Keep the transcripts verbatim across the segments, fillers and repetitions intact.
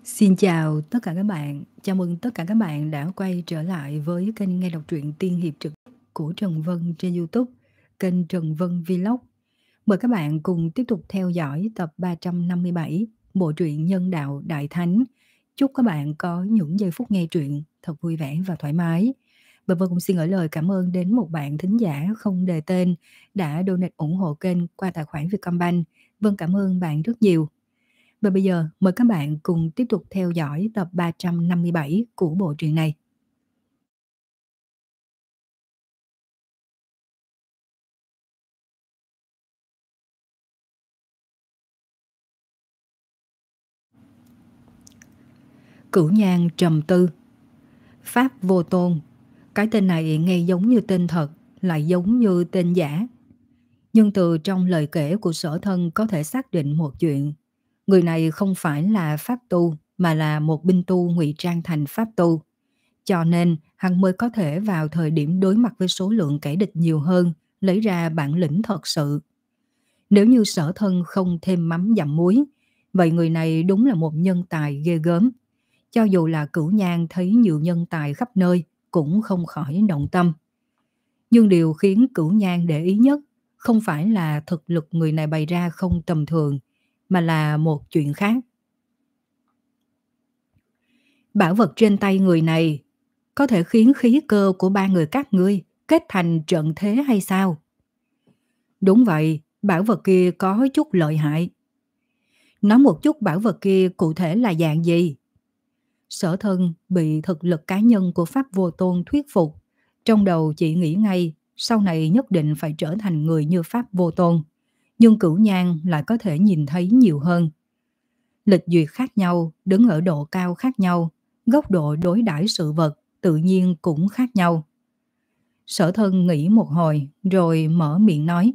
Xin chào tất cả các bạn. Chào mừng tất cả các bạn đã quay trở lại với kênh nghe đọc truyện tiên hiệp trực của Trần Vân trên YouTube, kênh Trần Vân Vlog. Mời các bạn cùng tiếp tục theo dõi tập ba trăm năm mươi bảy bộ truyện Nhân đạo Đại Thánh. Chúc các bạn có những giây phút nghe truyện thật vui vẻ và thoải mái. Và Vân cũng xin gửi lời cảm ơn đến một bạn thính giả không đề tên đã donate ủng hộ kênh qua tài khoản Vietcombank. Vân cảm ơn bạn rất nhiều. Và bây giờ mời các bạn cùng tiếp tục theo dõi tập ba trăm năm mươi bảy của bộ truyện này. Cửu Nhang trầm tư. Pháp Vô Tôn, cái tên này nghe giống như tên thật, lại giống như tên giả. Nhưng từ trong lời kể của Sở Thân có thể xác định một chuyện. Người này không phải là pháp tu, mà là một binh tu ngụy trang thành pháp tu. Cho nên hắn mới có thể vào thời điểm đối mặt với số lượng kẻ địch nhiều hơn, lấy ra bản lĩnh thật sự. Nếu như Sở Thân không thêm mắm dặm muối, vậy người này đúng là một nhân tài ghê gớm. Cho dù là Cửu Nhang thấy nhiều nhân tài khắp nơi, cũng không khỏi động tâm. Nhưng điều khiến Cửu Nhang để ý nhất không phải là thực lực người này bày ra không tầm thường, mà là một chuyện khác. Bảo vật trên tay người này có thể khiến khí cơ của ba người các ngươi kết thành trận thế hay sao? Đúng vậy, bảo vật kia có chút lợi hại. Nói một chút bảo vật kia cụ thể là dạng gì? Sở Thân bị thực lực cá nhân của Pháp Vô Tôn thuyết phục. Trong đầu chỉ nghĩ ngay sau này nhất định phải trở thành người như Pháp Vô Tôn. Nhưng Cửu Nhang lại có thể nhìn thấy nhiều hơn. Lịch duyệt khác nhau, đứng ở độ cao khác nhau, góc độ đối đãi sự vật tự nhiên cũng khác nhau. Sở Thân nghĩ một hồi rồi mở miệng nói.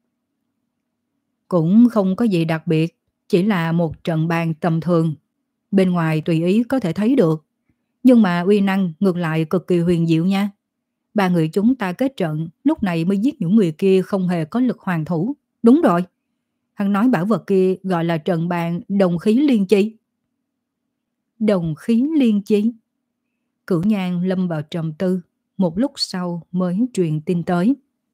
Cũng không có gì đặc biệt, chỉ là một trận bàn tầm thường. Bên ngoài tùy ý có thể thấy được, nhưng mà uy năng ngược lại cực kỳ huyền diệu nha. Ba người chúng ta kết trận, lúc này mới giết những người kia không hề có lực hoàn thủ. Đúng rồi, hắn nói bảo vật kia gọi là trận bàn đồng khí liên chi. Đồng khí liên chi? Cửu Nhang lâm vào trầm tư, một lúc sau mới truyền tin tới.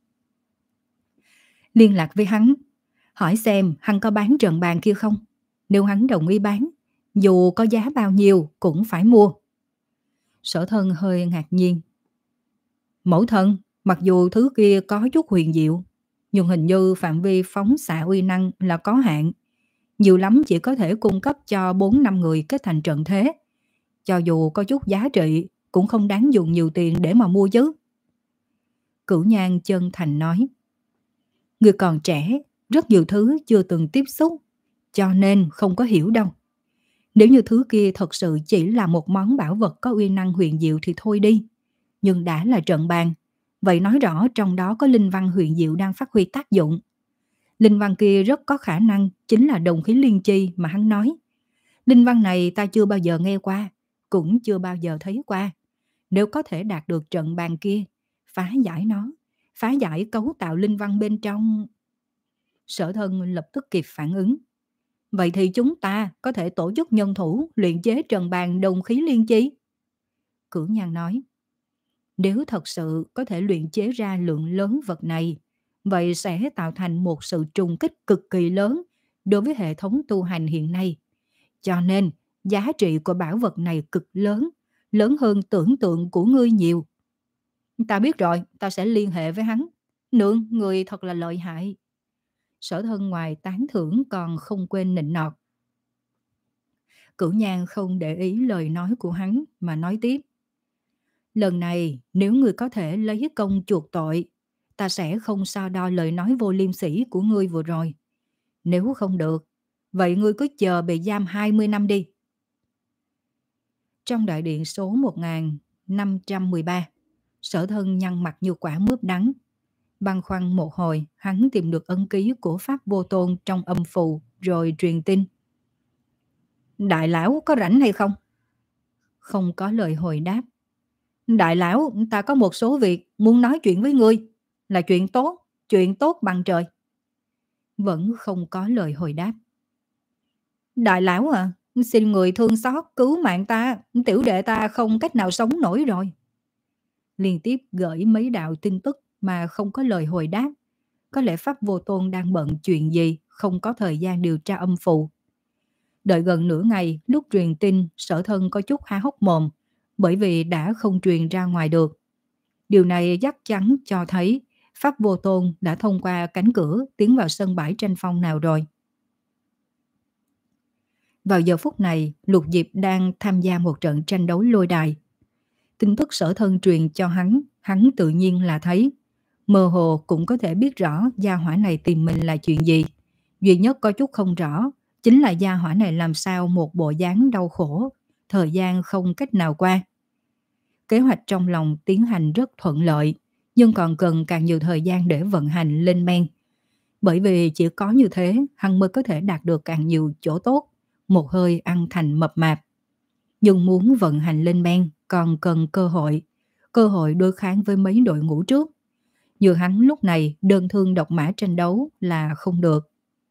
Liên lạc với hắn, hỏi xem hắn có bán trận bàn kia không. Nếu hắn đồng ý bán, dù có giá bao nhiêu cũng phải mua. Sở Thân hơi ngạc nhiên. Mẫu thân, mặc dù thứ kia có chút huyền diệu, nhưng hình như phạm vi phóng xạ uy năng là có hạn. Nhiều lắm chỉ có thể cung cấp cho bốn năm người kết thành trận thế. Cho dù có chút giá trị, cũng không đáng dùng nhiều tiền để mà mua chứ. Cửu Nhang chân thành nói. Người còn trẻ, rất nhiều thứ chưa từng tiếp xúc, cho nên không có hiểu đâu. Nếu như thứ kia thật sự chỉ là một món bảo vật có uy năng huyền diệu thì thôi đi. Nhưng đã là trận bàn, vậy nói rõ trong đó có linh văn huyền diệu đang phát huy tác dụng. Linh văn kia rất có khả năng chính là đồng khí liên chi mà hắn nói. Linh văn này ta chưa bao giờ nghe qua, cũng chưa bao giờ thấy qua. Nếu có thể đạt được trận bàn kia, phá giải nó, phá giải cấu tạo linh văn bên trong. Sở Thân lập tức kịp phản ứng. Vậy thì chúng ta có thể tổ chức nhân thủ luyện chế trận bàn đồng khí liên chi. Cửu Nhang nói. Nếu thật sự có thể luyện chế ra lượng lớn vật này, vậy sẽ tạo thành một sự trùng kích cực kỳ lớn đối với hệ thống tu hành hiện nay. Cho nên, giá trị của bảo vật này cực lớn, lớn hơn tưởng tượng của ngươi nhiều. Ta biết rồi, ta sẽ liên hệ với hắn. Nương, người thật là lợi hại. Sở Thân ngoài tán thưởng còn không quên nịnh nọt. Cửu Nhang không để ý lời nói của hắn mà nói tiếp. Lần này nếu ngươi có thể lấy công chuộc tội, ta sẽ không so đo lời nói vô liêm sỉ của ngươi vừa rồi. Nếu không được, vậy ngươi cứ chờ bị giam hai mươi năm đi. Trong đại điện số một nghìn năm trăm mười ba, Sở Thân nhăn mặt như quả mướp đắng. Băn khoăn một hồi, hắn tìm được ấn ký của Pháp Vô Tôn trong âm phù rồi truyền tin. Đại lão có rảnh hay không? Không có lời hồi đáp. Đại lão, ta có một số việc muốn nói chuyện với ngươi. Là chuyện tốt, chuyện tốt bằng trời. Vẫn không có lời hồi đáp. Đại lão à, Xin người thương xót cứu mạng ta, tiểu đệ ta không cách nào sống nổi rồi. Liên tiếp gửi mấy đạo tin tức mà không có lời hồi đáp. Có lẽ Pháp Vô Tôn đang bận chuyện gì, không có thời gian điều tra âm phụ. Đợi gần nửa ngày, lúc truyền tin, Sở Thân có chút há hốc mồm, bởi vì đã không truyền ra ngoài được. Điều này chắc chắn cho thấy Pháp Vô Tôn đã thông qua cánh cửa tiến vào sân bãi tranh phong nào rồi. Vào giờ phút này, Lục Diệp đang tham gia một trận tranh đấu lôi đài. Tin tức Sở Thân truyền cho hắn, hắn tự nhiên là thấy. Mơ hồ cũng có thể biết rõ gia hỏa này tìm mình là chuyện gì. Duy nhất có chút không rõ, chính là gia hỏa này làm sao một bộ dáng đau khổ, thời gian không cách nào qua. Kế hoạch trong lòng tiến hành rất thuận lợi, nhưng còn cần càng nhiều thời gian để vận hành lên men. Bởi vì chỉ có như thế, hắn mới có thể đạt được càng nhiều chỗ tốt, một hơi ăn thành mập mạp. Nhưng muốn vận hành lên men còn cần cơ hội, cơ hội đối kháng với mấy đội ngũ trước. Như hắn lúc này đơn thương độc mã tranh đấu là không được.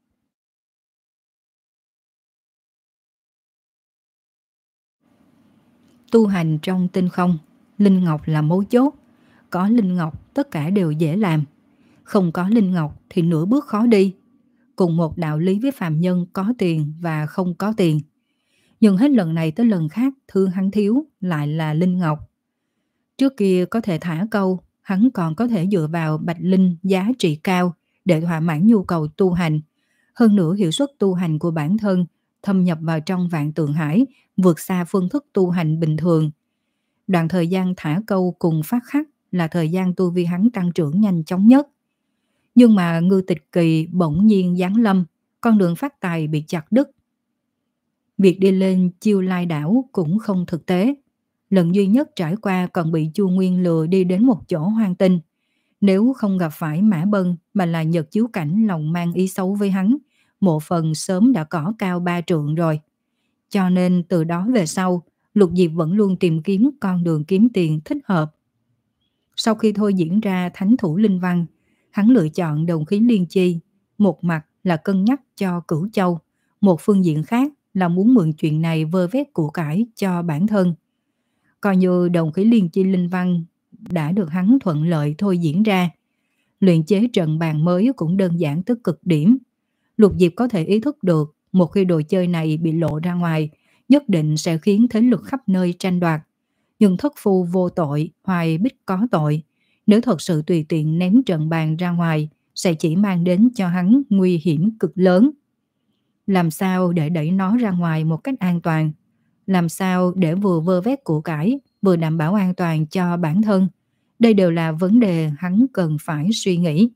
Tu hành trong tinh không, linh ngọc là mấu chốt. Có linh ngọc tất cả đều dễ làm. Không có linh ngọc thì nửa bước khó đi. Cùng một đạo lý với phàm nhân có tiền và không có tiền. Nhưng hết lần này tới lần khác thứ hắn thiếu lại là linh ngọc. Trước kia có thể thả câu, hắn còn có thể dựa vào bạch linh giá trị cao để thỏa mãn nhu cầu tu hành. Hơn nữa hiệu suất tu hành của bản thân thâm nhập vào trong vạn tượng hải, vượt xa phương thức tu hành bình thường. Đoạn thời gian thả câu cùng phát khắc là thời gian tu vi hắn tăng trưởng nhanh chóng nhất. Nhưng mà ngư tịch kỳ bỗng nhiên giáng lâm, con đường phát tài bị chặt đứt. Việc đi lên Chiêu Lai đảo cũng không thực tế. Lần duy nhất trải qua còn bị Chu Nguyên lừa đi đến một chỗ hoang tinh. Nếu không gặp phải Mã Bân mà là Nhật Chiếu Cảnh lòng mang ý xấu với hắn, một phần sớm đã cỏ cao ba trượng rồi. Cho nên từ đó về sau, Lục Diệp vẫn luôn tìm kiếm con đường kiếm tiền thích hợp. Sau khi thôi diễn ra Thánh Thủ Linh Văn, hắn lựa chọn Đồng Khí Liên Chi. Một mặt là cân nhắc cho Cửu Châu, một phương diện khác là muốn mượn chuyện này vơ vét của cải cho bản thân. Coi như Đồng Khí Liên Chi Linh Văn đã được hắn thuận lợi thôi diễn ra. Luyện chế trận bàn mới cũng đơn giản tới cực điểm. Lục Diệp có thể ý thức được một khi đồ chơi này bị lộ ra ngoài, nhất định sẽ khiến thế lực khắp nơi tranh đoạt. Nhưng thất phu vô tội, hoài bích có tội. Nếu thật sự tùy tiện ném trận bàn ra ngoài, sẽ chỉ mang đến cho hắn nguy hiểm cực lớn. Làm sao để đẩy nó ra ngoài một cách an toàn? Làm sao để vừa vơ vét của cải, vừa đảm bảo an toàn cho bản thân? Đây đều là vấn đề hắn cần phải suy nghĩ.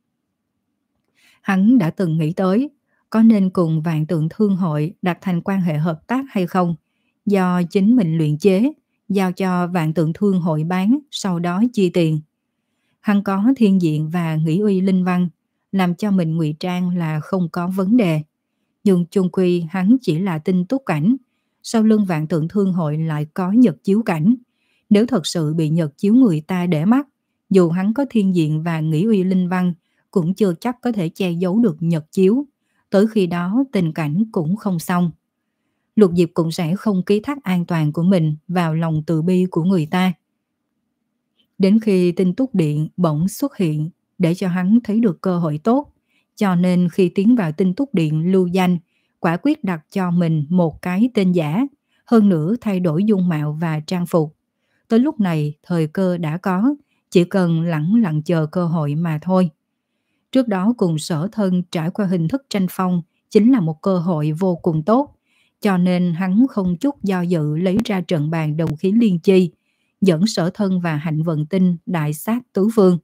Hắn đã từng nghĩ tới, có nên cùng Vạn Tượng Thương hội đặt thành quan hệ hợp tác hay không? Do chính mình luyện chế, giao cho Vạn Tượng Thương hội bán, sau đó chi tiền. Hắn có thiên diện và nghĩ uy linh văn, làm cho mình ngụy trang là không có vấn đề. Nhưng chung quy hắn chỉ là tinh túc cảnh, sau lưng Vạn Tượng Thương hội lại có Nhật Chiếu cảnh. Nếu thật sự bị Nhật Chiếu người ta để mắt, dù hắn có thiên diện và nghĩ uy linh văn, cũng chưa chắc có thể che giấu được Nhật Chiếu. Tới khi đó tình cảnh cũng không xong. Lục Diệp cũng sẽ không ký thác an toàn của mình vào lòng từ bi của người ta. Đến khi tinh túc điện bỗng xuất hiện để cho hắn thấy được cơ hội tốt, cho nên khi tiến vào tinh túc điện lưu danh, quả quyết đặt cho mình một cái tên giả, hơn nữa thay đổi dung mạo và trang phục. Tới lúc này thời cơ đã có, chỉ cần lẳng lặng chờ cơ hội mà thôi. Trước đó cùng Sở Thân trải qua hình thức tranh phong chính là một cơ hội vô cùng tốt, cho nên hắn không chút do dự lấy ra trận bàn Đồng Khí Liên Chi, dẫn Sở Thân và Hạnh Vận Tinh đại sát tứ phương.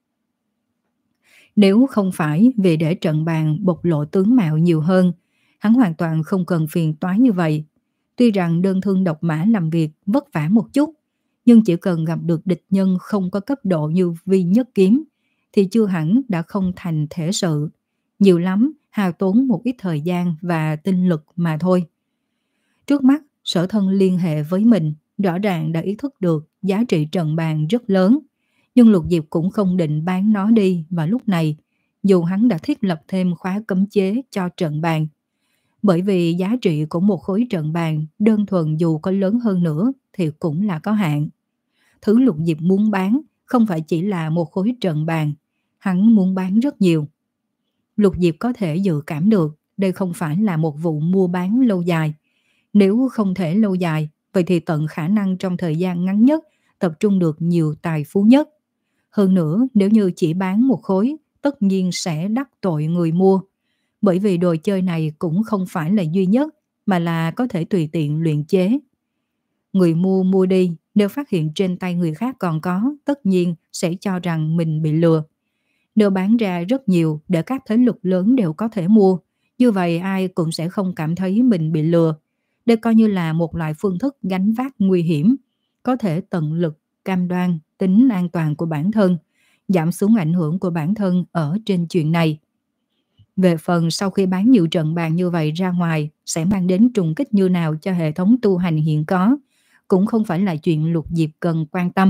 Nếu không phải vì để trận bàn bộc lộ tướng mạo nhiều hơn, hắn hoàn toàn không cần phiền toái như vậy. Tuy rằng đơn thương độc mã làm việc vất vả một chút, nhưng chỉ cần gặp được địch nhân không có cấp độ như Vi Nhất Kiếm, thì chưa hẳn đã không thành thể sự. Nhiều lắm, hao tốn một ít thời gian và tinh lực mà thôi. Trước mắt, Sở Thân liên hệ với mình, rõ ràng đã ý thức được giá trị trận bàn rất lớn. Nhưng Lục Diệp cũng không định bán nó đi vào lúc này, dù hắn đã thiết lập thêm khóa cấm chế cho trận bàn. Bởi vì giá trị của một khối trận bàn đơn thuần dù có lớn hơn nữa thì cũng là có hạn. Thứ Lục Diệp muốn bán không phải chỉ là một khối trận bàn, hắn muốn bán rất nhiều. Lục Diệp có thể dự cảm được đây không phải là một vụ mua bán lâu dài. Nếu không thể lâu dài, vậy thì tận khả năng trong thời gian ngắn nhất tập trung được nhiều tài phú nhất. Hơn nữa, nếu như chỉ bán một khối, tất nhiên sẽ đắc tội người mua. Bởi vì đồ chơi này cũng không phải là duy nhất, mà là có thể tùy tiện luyện chế. Người mua mua đi, nếu phát hiện trên tay người khác còn có, tất nhiên sẽ cho rằng mình bị lừa. Nếu bán ra rất nhiều để các thế lực lớn đều có thể mua, như vậy ai cũng sẽ không cảm thấy mình bị lừa. Đây coi như là một loại phương thức gánh vác nguy hiểm, có thể tận lực cam đoan tính an toàn của bản thân, giảm xuống ảnh hưởng của bản thân ở trên chuyện này. Về phần sau khi bán nhiều trận bàn như vậy ra ngoài sẽ mang đến trùng kích như nào cho hệ thống tu hành hiện có, cũng không phải là chuyện Lục Diệp cần quan tâm.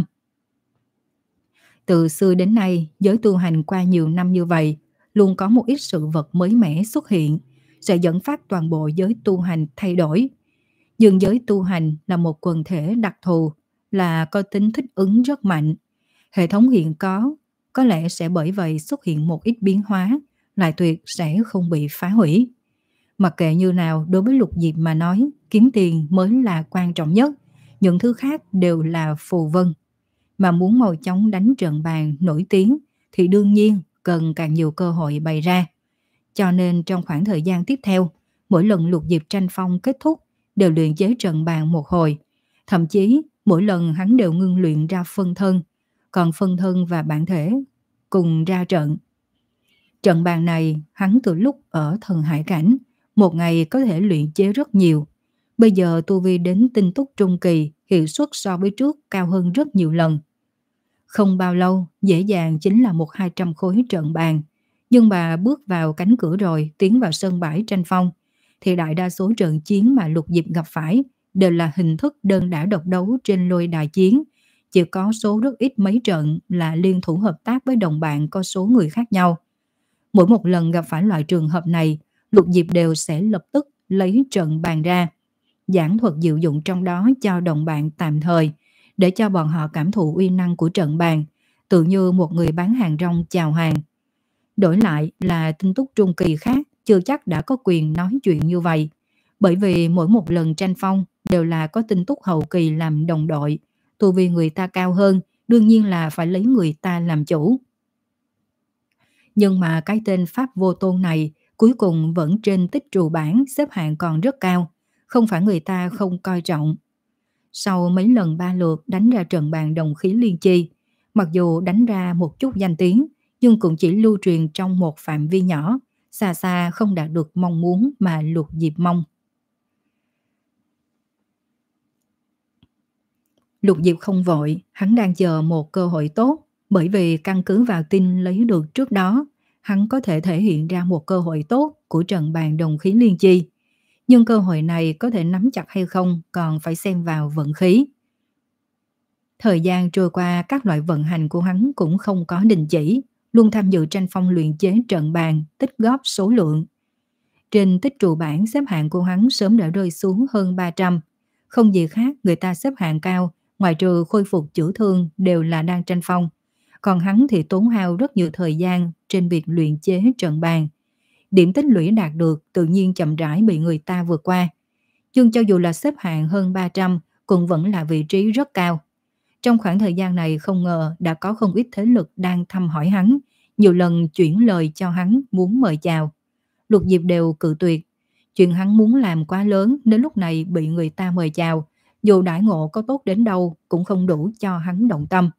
Từ xưa đến nay, giới tu hành qua nhiều năm như vậy, luôn có một ít sự vật mới mẻ xuất hiện, sẽ dẫn phát toàn bộ giới tu hành thay đổi. Nhưng giới tu hành là một quần thể đặc thù, là có tính thích ứng rất mạnh. Hệ thống hiện có, có lẽ sẽ bởi vậy xuất hiện một ít biến hóa, lại tuyệt sẽ không bị phá hủy. Mặc kệ như nào, đối với Lục Diệp mà nói, kiếm tiền mới là quan trọng nhất, những thứ khác đều là phù vân. Mà muốn mau chóng đánh trận bàn nổi tiếng thì đương nhiên cần càng nhiều cơ hội bày ra. Cho nên trong khoảng thời gian tiếp theo, mỗi lần Lục Diệp tranh phong kết thúc đều luyện chế trận bàn một hồi. Thậm chí mỗi lần hắn đều ngưng luyện ra phân thân, còn phân thân và bản thể cùng ra trận. Trận bàn này hắn từ lúc ở thần hải cảnh, một ngày có thể luyện chế rất nhiều. Bây giờ tu vi đến tinh túc trung kỳ, hiệu suất so với trước cao hơn rất nhiều lần. Không bao lâu, dễ dàng chính là một hai trăm khối trận bàn. Nhưng mà bước vào cánh cửa rồi, tiến vào sân bãi tranh phong, thì đại đa số trận chiến mà Lục Diệp gặp phải đều là hình thức đơn đả độc đấu trên lôi đài chiến. Chỉ có số rất ít mấy trận là liên thủ hợp tác với đồng bạn có số người khác nhau. Mỗi một lần gặp phải loại trường hợp này, Lục Diệp đều sẽ lập tức lấy trận bàn ra, giảng thuật diệu dụng trong đó cho đồng bạn tạm thời, để cho bọn họ cảm thụ uy năng của trận bàn, tự như một người bán hàng rong chào hàng. Đổi lại là tinh túc trung kỳ khác chưa chắc đã có quyền nói chuyện như vậy, bởi vì mỗi một lần tranh phong đều là có tinh túc hậu kỳ làm đồng đội, tu vi người ta cao hơn, đương nhiên là phải lấy người ta làm chủ. Nhưng mà cái tên Pháp Vô Tôn này cuối cùng vẫn trên tích trù bảng xếp hạng còn rất cao, không phải người ta không coi trọng. Sau mấy lần ba lượt đánh ra trận bàn đồng khí liên chi, mặc dù đánh ra một chút danh tiếng, nhưng cũng chỉ lưu truyền trong một phạm vi nhỏ, xa xa không đạt được mong muốn mà Lục Diệp mong. Lục Diệp không vội, hắn đang chờ một cơ hội tốt, bởi vì căn cứ vào tin lấy được trước đó, hắn có thể thể hiện ra một cơ hội tốt của trận bàn đồng khí liên chi. Nhưng cơ hội này có thể nắm chặt hay không còn phải xem vào vận khí. Thời gian trôi qua, các loại vận hành của hắn cũng không có đình chỉ, luôn tham dự tranh phong luyện chế trận bàn, tích góp số lượng. Trên tích trụ bảng xếp hạng của hắn sớm đã rơi xuống hơn ba trăm. Không gì khác, người ta xếp hạng cao, ngoài trừ khôi phục chữa thương đều là đang tranh phong. Còn hắn thì tốn hao rất nhiều thời gian trên việc luyện chế trận bàn. Điểm tích lũy đạt được tự nhiên chậm rãi bị người ta vượt qua. Nhưng cho dù là xếp hạng hơn ba trăm cũng vẫn là vị trí rất cao. Trong khoảng thời gian này không ngờ đã có không ít thế lực đang thăm hỏi hắn, nhiều lần chuyển lời cho hắn muốn mời chào. Lục Diệp đều cự tuyệt. Chuyện hắn muốn làm quá lớn đến lúc này bị người ta mời chào, dù đãi ngộ có tốt đến đâu cũng không đủ cho hắn động tâm.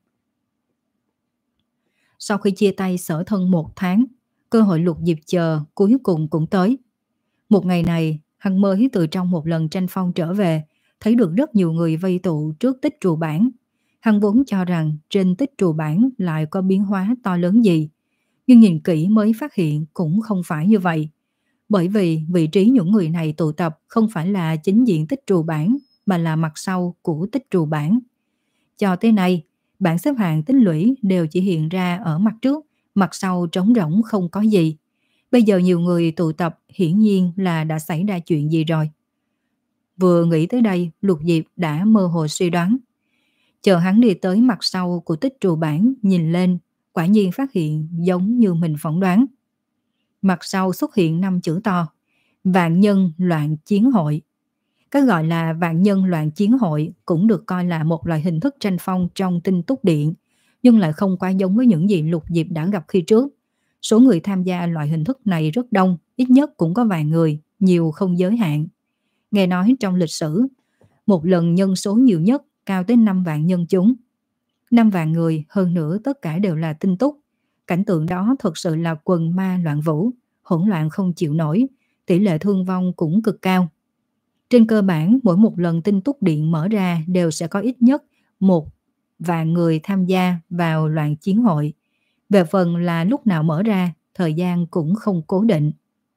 Sau khi chia tay Sở Thân một tháng, cơ hội Lục Diệp chờ cuối cùng cũng tới. Một ngày này, hắn mới từ trong một lần tranh phong trở về, thấy được rất nhiều người vây tụ trước tích trù bảng. Hắn vốn cho rằng trên tích trù bảng lại có biến hóa to lớn gì, nhưng nhìn kỹ mới phát hiện cũng không phải như vậy. Bởi vì vị trí những người này tụ tập không phải là chính diện tích trù bảng, mà là mặt sau của tích trù bảng. Cho tới nay, bảng xếp hạng tích lũy đều chỉ hiện ra ở mặt trước, mặt sau trống rỗng không có gì. Bây giờ nhiều người tụ tập hiển nhiên là đã xảy ra chuyện gì rồi. Vừa nghĩ tới đây, Lục Diệp đã mơ hồ suy đoán. Chờ hắn đi tới mặt sau của tích trù bản nhìn lên, quả nhiên phát hiện giống như mình phỏng đoán. Mặt sau xuất hiện năm chữ to: Vạn Nhân Loạn Chiến Hội. Cái gọi là Vạn Nhân Loạn Chiến Hội cũng được coi là một loại hình thức tranh phong trong Tinh Túc Điện, nhưng lại không quá giống với những gì Lục Diệp đã gặp khi trước. Số người tham gia loại hình thức này rất đông, ít nhất cũng có vài người, nhiều không giới hạn. Nghe nói trong lịch sử, một lần nhân số nhiều nhất cao tới năm vạn nhân chúng. năm vạn người, hơn nữa tất cả đều là tinh túc. Cảnh tượng đó thật sự là quần ma loạn vũ, hỗn loạn không chịu nổi, tỷ lệ thương vong cũng cực cao. Trên cơ bản, mỗi một lần tinh túc điện mở ra đều sẽ có ít nhất một vạn người tham gia vào loạn chiến hội. Về phần là lúc nào mở ra, thời gian cũng không cố định.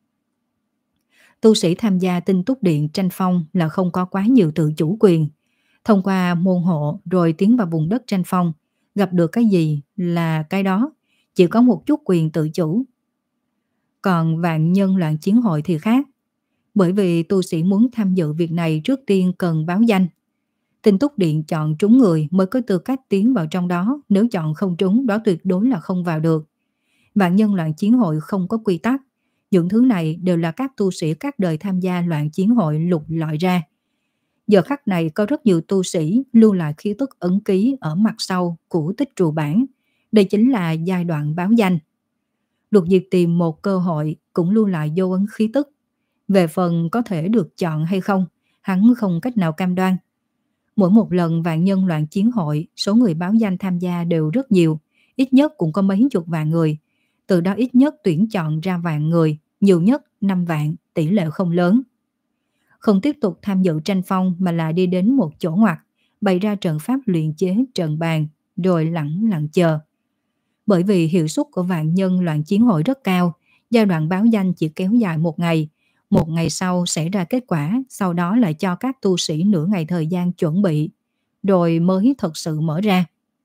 Tu sĩ tham gia tinh túc điện tranh phong là không có quá nhiều tự chủ quyền. Thông qua môn hộ rồi tiến vào vùng đất tranh phong, gặp được cái gì là cái đó, chỉ có một chút quyền tự chủ. Còn vạn nhân loạn chiến hội thì khác, bởi vì tu sĩ muốn tham dự việc này trước tiên cần báo danh. Tinh túc điện chọn trúng người mới có tư cách tiến vào trong đó, nếu chọn không trúng đó tuyệt đối là không vào được. Vạn nhân loạn chiến hội không có quy tắc, những thứ này đều là các tu sĩ các đời tham gia loạn chiến hội lục lọi ra. Giờ khắc này có rất nhiều tu sĩ lưu lại khí tức ấn ký ở mặt sau của tích trù bản. Đây chính là giai đoạn báo danh. Lục Diệp tìm một cơ hội cũng lưu lại dấu ấn khí tức. Về phần có thể được chọn hay không, hắn không cách nào cam đoan. Mỗi một lần vạn nhân loạn chiến hội, số người báo danh tham gia đều rất nhiều, ít nhất cũng có mấy chục vạn người. Từ đó ít nhất tuyển chọn ra vạn người, nhiều nhất năm vạn, tỷ lệ không lớn. Không tiếp tục tham dự tranh phong mà là đi đến một chỗ ngoặt, bày ra trận pháp luyện chế trận bàn, rồi lặng lặng chờ. Bởi vì hiệu suất của vạn nhân loạn chiến hội rất cao, giai đoạn báo danh chỉ kéo dài một ngày. Một ngày sau sẽ ra kết quả, sau đó lại cho các tu sĩ nửa ngày thời gian chuẩn bị, rồi mới thật sự mở ra.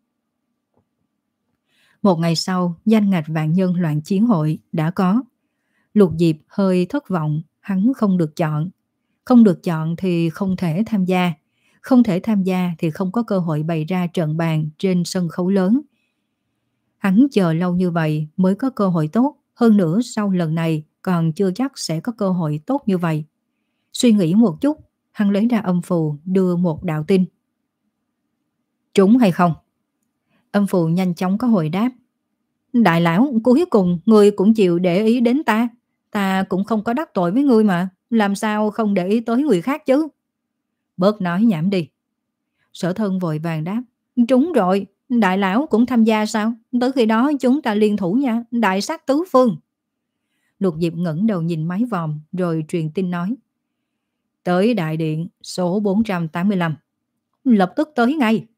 Một ngày sau, danh ngạch vạn nhân loạn chiến hội đã có. Lục Diệp hơi thất vọng, hắn không được chọn. Không được chọn thì không thể tham gia. Không thể tham gia thì không có cơ hội bày ra trận bàn trên sân khấu lớn. Hắn chờ lâu như vậy mới có cơ hội tốt. Hơn nữa sau lần này còn chưa chắc sẽ có cơ hội tốt như vậy. Suy nghĩ một chút, hắn lấy ra âm phù đưa một đạo tin. Trúng hay không? Âm phù nhanh chóng có hồi đáp. Đại lão, cuối cùng ngươi cũng chịu để ý đến ta. Ta cũng không có đắc tội với ngươi mà. Làm sao không để ý tới người khác chứ? Bớt nói nhảm đi. Sở Thân vội vàng đáp. Trúng rồi, đại lão cũng tham gia sao? Tới khi đó chúng ta liên thủ nha, đại sát tứ phương. Lục Diệp ngẩng đầu nhìn máy vòm rồi truyền tin nói. Tới đại điện số bốn trăm tám mươi lăm. Lập tức tới ngay.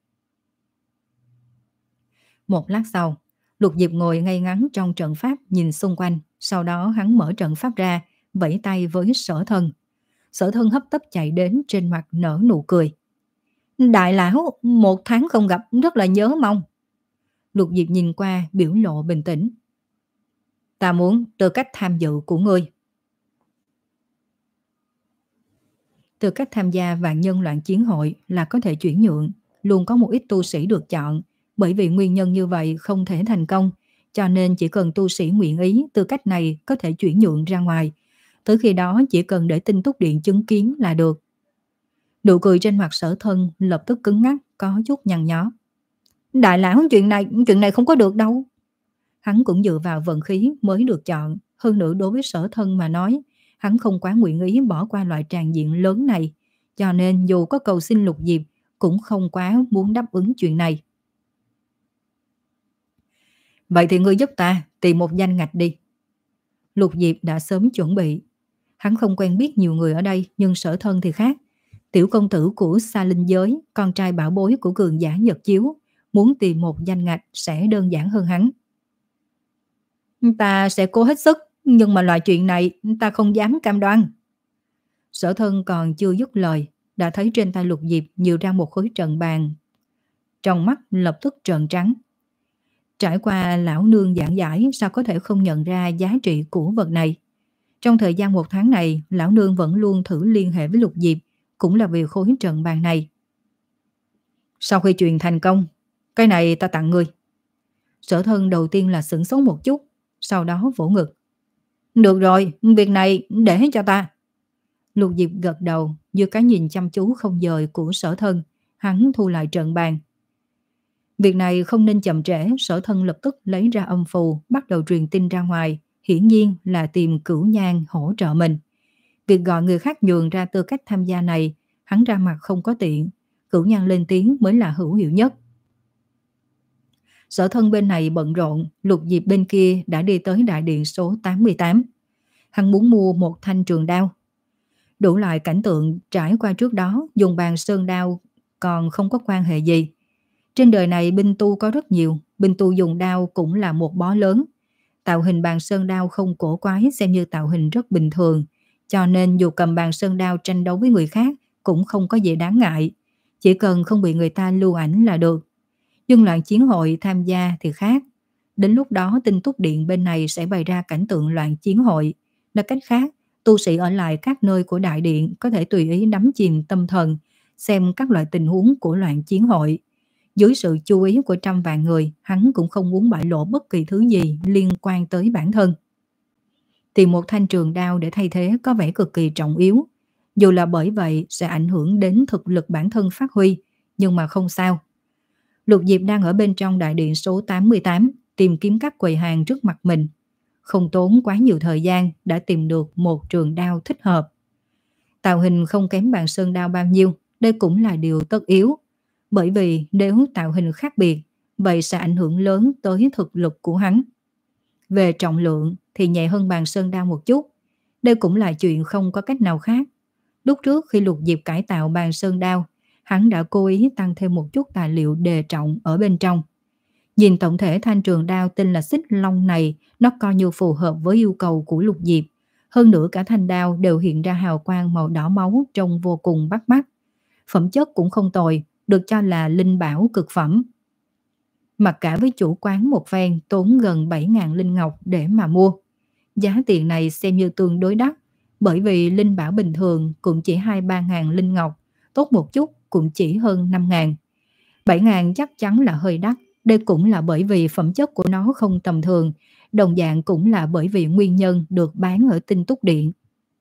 Một lát sau, Lục Diệp ngồi ngay ngắn trong trận pháp nhìn xung quanh. Sau đó hắn mở trận pháp ra, vẫy tay với Sở Thân. Sở Thân hấp tấp chạy đến, trên mặt nở nụ cười. Đại lão, một tháng không gặp, rất là nhớ mong. Lục Diệp nhìn qua, biểu lộ bình tĩnh. Ta muốn tư cách tham dự của ngươi. Tư cách tham gia vạn nhân loạn chiến hội là có thể chuyển nhượng. Luôn có một ít tu sĩ được chọn. Bởi vì nguyên nhân như vậy không thể thành công, cho nên chỉ cần tu sĩ nguyện ý, tư cách này có thể chuyển nhượng ra ngoài. Tới khi đó chỉ cần để Tinh Túc Điện chứng kiến là được. Nụ cười trên mặt Sở Thân lập tức cứng ngắc, có chút nhăn nhó. Đại lão, chuyện này chuyện này không có được đâu. Hắn cũng dựa vào vận khí mới được chọn. Hơn nữa đối với Sở Thân mà nói, hắn không quá nguyện ý bỏ qua loại tràng diện lớn này. Cho nên dù có cầu xin Lục Diệp cũng không quá muốn đáp ứng chuyện này. Vậy thì ngươi giúp ta tìm một danh ngạch đi. Lục Diệp đã sớm chuẩn bị. Hắn không quen biết nhiều người ở đây, nhưng Sở Thân thì khác. Tiểu công tử của Sa Linh Giới, con trai bảo bối của cường giả Nhật Chiếu, muốn tìm một danh ngạch sẽ đơn giản hơn hắn. Ta sẽ cố hết sức, nhưng mà loại chuyện này ta không dám cam đoan. Sở Thân còn chưa dứt lời, đã thấy trên tay Lục Diệp nhiều ra một khối trận bàn. Trong mắt lập tức trợn trắng. Trải qua lão nương giảng giải, sao có thể không nhận ra giá trị của vật này. Trong thời gian một tháng này, lão nương vẫn luôn thử liên hệ với Lục Diệp, cũng là vì khối trận bàn này. Sau khi truyền thành công, cái này ta tặng ngươi. Sở Thân đầu tiên là sửng sốt một chút, sau đó vỗ ngực. Được rồi, việc này để cho ta. Lục Diệp gật đầu, dưới cái nhìn chăm chú không dời của Sở Thân, hắn thu lại trận bàn. Việc này không nên chậm trễ, Sở Thân lập tức lấy ra âm phù, bắt đầu truyền tin ra ngoài, hiển nhiên là tìm Cửu Nhan hỗ trợ mình. Việc gọi người khác nhường ra tư cách tham gia này, hắn ra mặt không có tiện, Cửu Nhan lên tiếng mới là hữu hiệu nhất. Sở Thân bên này bận rộn, Lục Diệp bên kia đã đi tới đại điện số tám mươi tám. Hắn muốn mua một thanh trường đao. Đủ loại cảnh tượng trải qua trước đó, dùng bàn sơn đao còn không có quan hệ gì. Trên đời này binh tu có rất nhiều, binh tu dùng đao cũng là một bó lớn. Tạo hình bàn sơn đao không cổ quái, xem như tạo hình rất bình thường, cho nên dù cầm bàn sơn đao tranh đấu với người khác cũng không có gì đáng ngại, chỉ cần không bị người ta lưu ảnh là được. Nhưng loạn chiến hội tham gia thì khác. Đến lúc đó Tinh Túc Điện bên này sẽ bày ra cảnh tượng loạn chiến hội. Nói cách khác, tu sĩ ở lại các nơi của đại điện có thể tùy ý đắm chìm tâm thần, xem các loại tình huống của loạn chiến hội. Dưới sự chú ý của trăm vạn người, hắn cũng không muốn bại lộ bất kỳ thứ gì liên quan tới bản thân. Tìm một thanh trường đao để thay thế có vẻ cực kỳ trọng yếu. Dù là bởi vậy sẽ ảnh hưởng đến thực lực bản thân phát huy, nhưng mà không sao. Lục Diệp đang ở bên trong đại điện số tám mươi tám, tìm kiếm các quầy hàng trước mặt mình. Không tốn quá nhiều thời gian đã tìm được một trường đao thích hợp. Tạo hình không kém bàn sơn đao bao nhiêu, đây cũng là điều tất yếu. Bởi vì nếu tạo hình khác biệt, vậy sẽ ảnh hưởng lớn tới thực lực của hắn. Về trọng lượng thì nhẹ hơn bàn sơn đao một chút. Đây cũng là chuyện không có cách nào khác. Lúc trước khi Lục Diệp cải tạo bàn sơn đao, hắn đã cố ý tăng thêm một chút tài liệu đề trọng ở bên trong. Nhìn tổng thể thanh trường đao tên là Xích Long này, nó coi như phù hợp với yêu cầu của Lục Diệp. Hơn nữa cả thanh đao đều hiện ra hào quang màu đỏ máu, trông vô cùng bắt mắt. Phẩm chất cũng không tồi, được cho là linh bảo cực phẩm. Mặc cả với chủ quán một phen tốn gần bảy nghìn linh ngọc để mà mua. Giá tiền này xem như tương đối đắt, bởi vì linh bảo bình thường cũng chỉ hai ba ngàn linh ngọc, tốt một chút cũng chỉ hơn năm ngàn. bảy ngàn chắc chắn là hơi đắt, đây cũng là bởi vì phẩm chất của nó không tầm thường, đồng dạng cũng là bởi vì nguyên nhân được bán ở Tinh Túc Điện.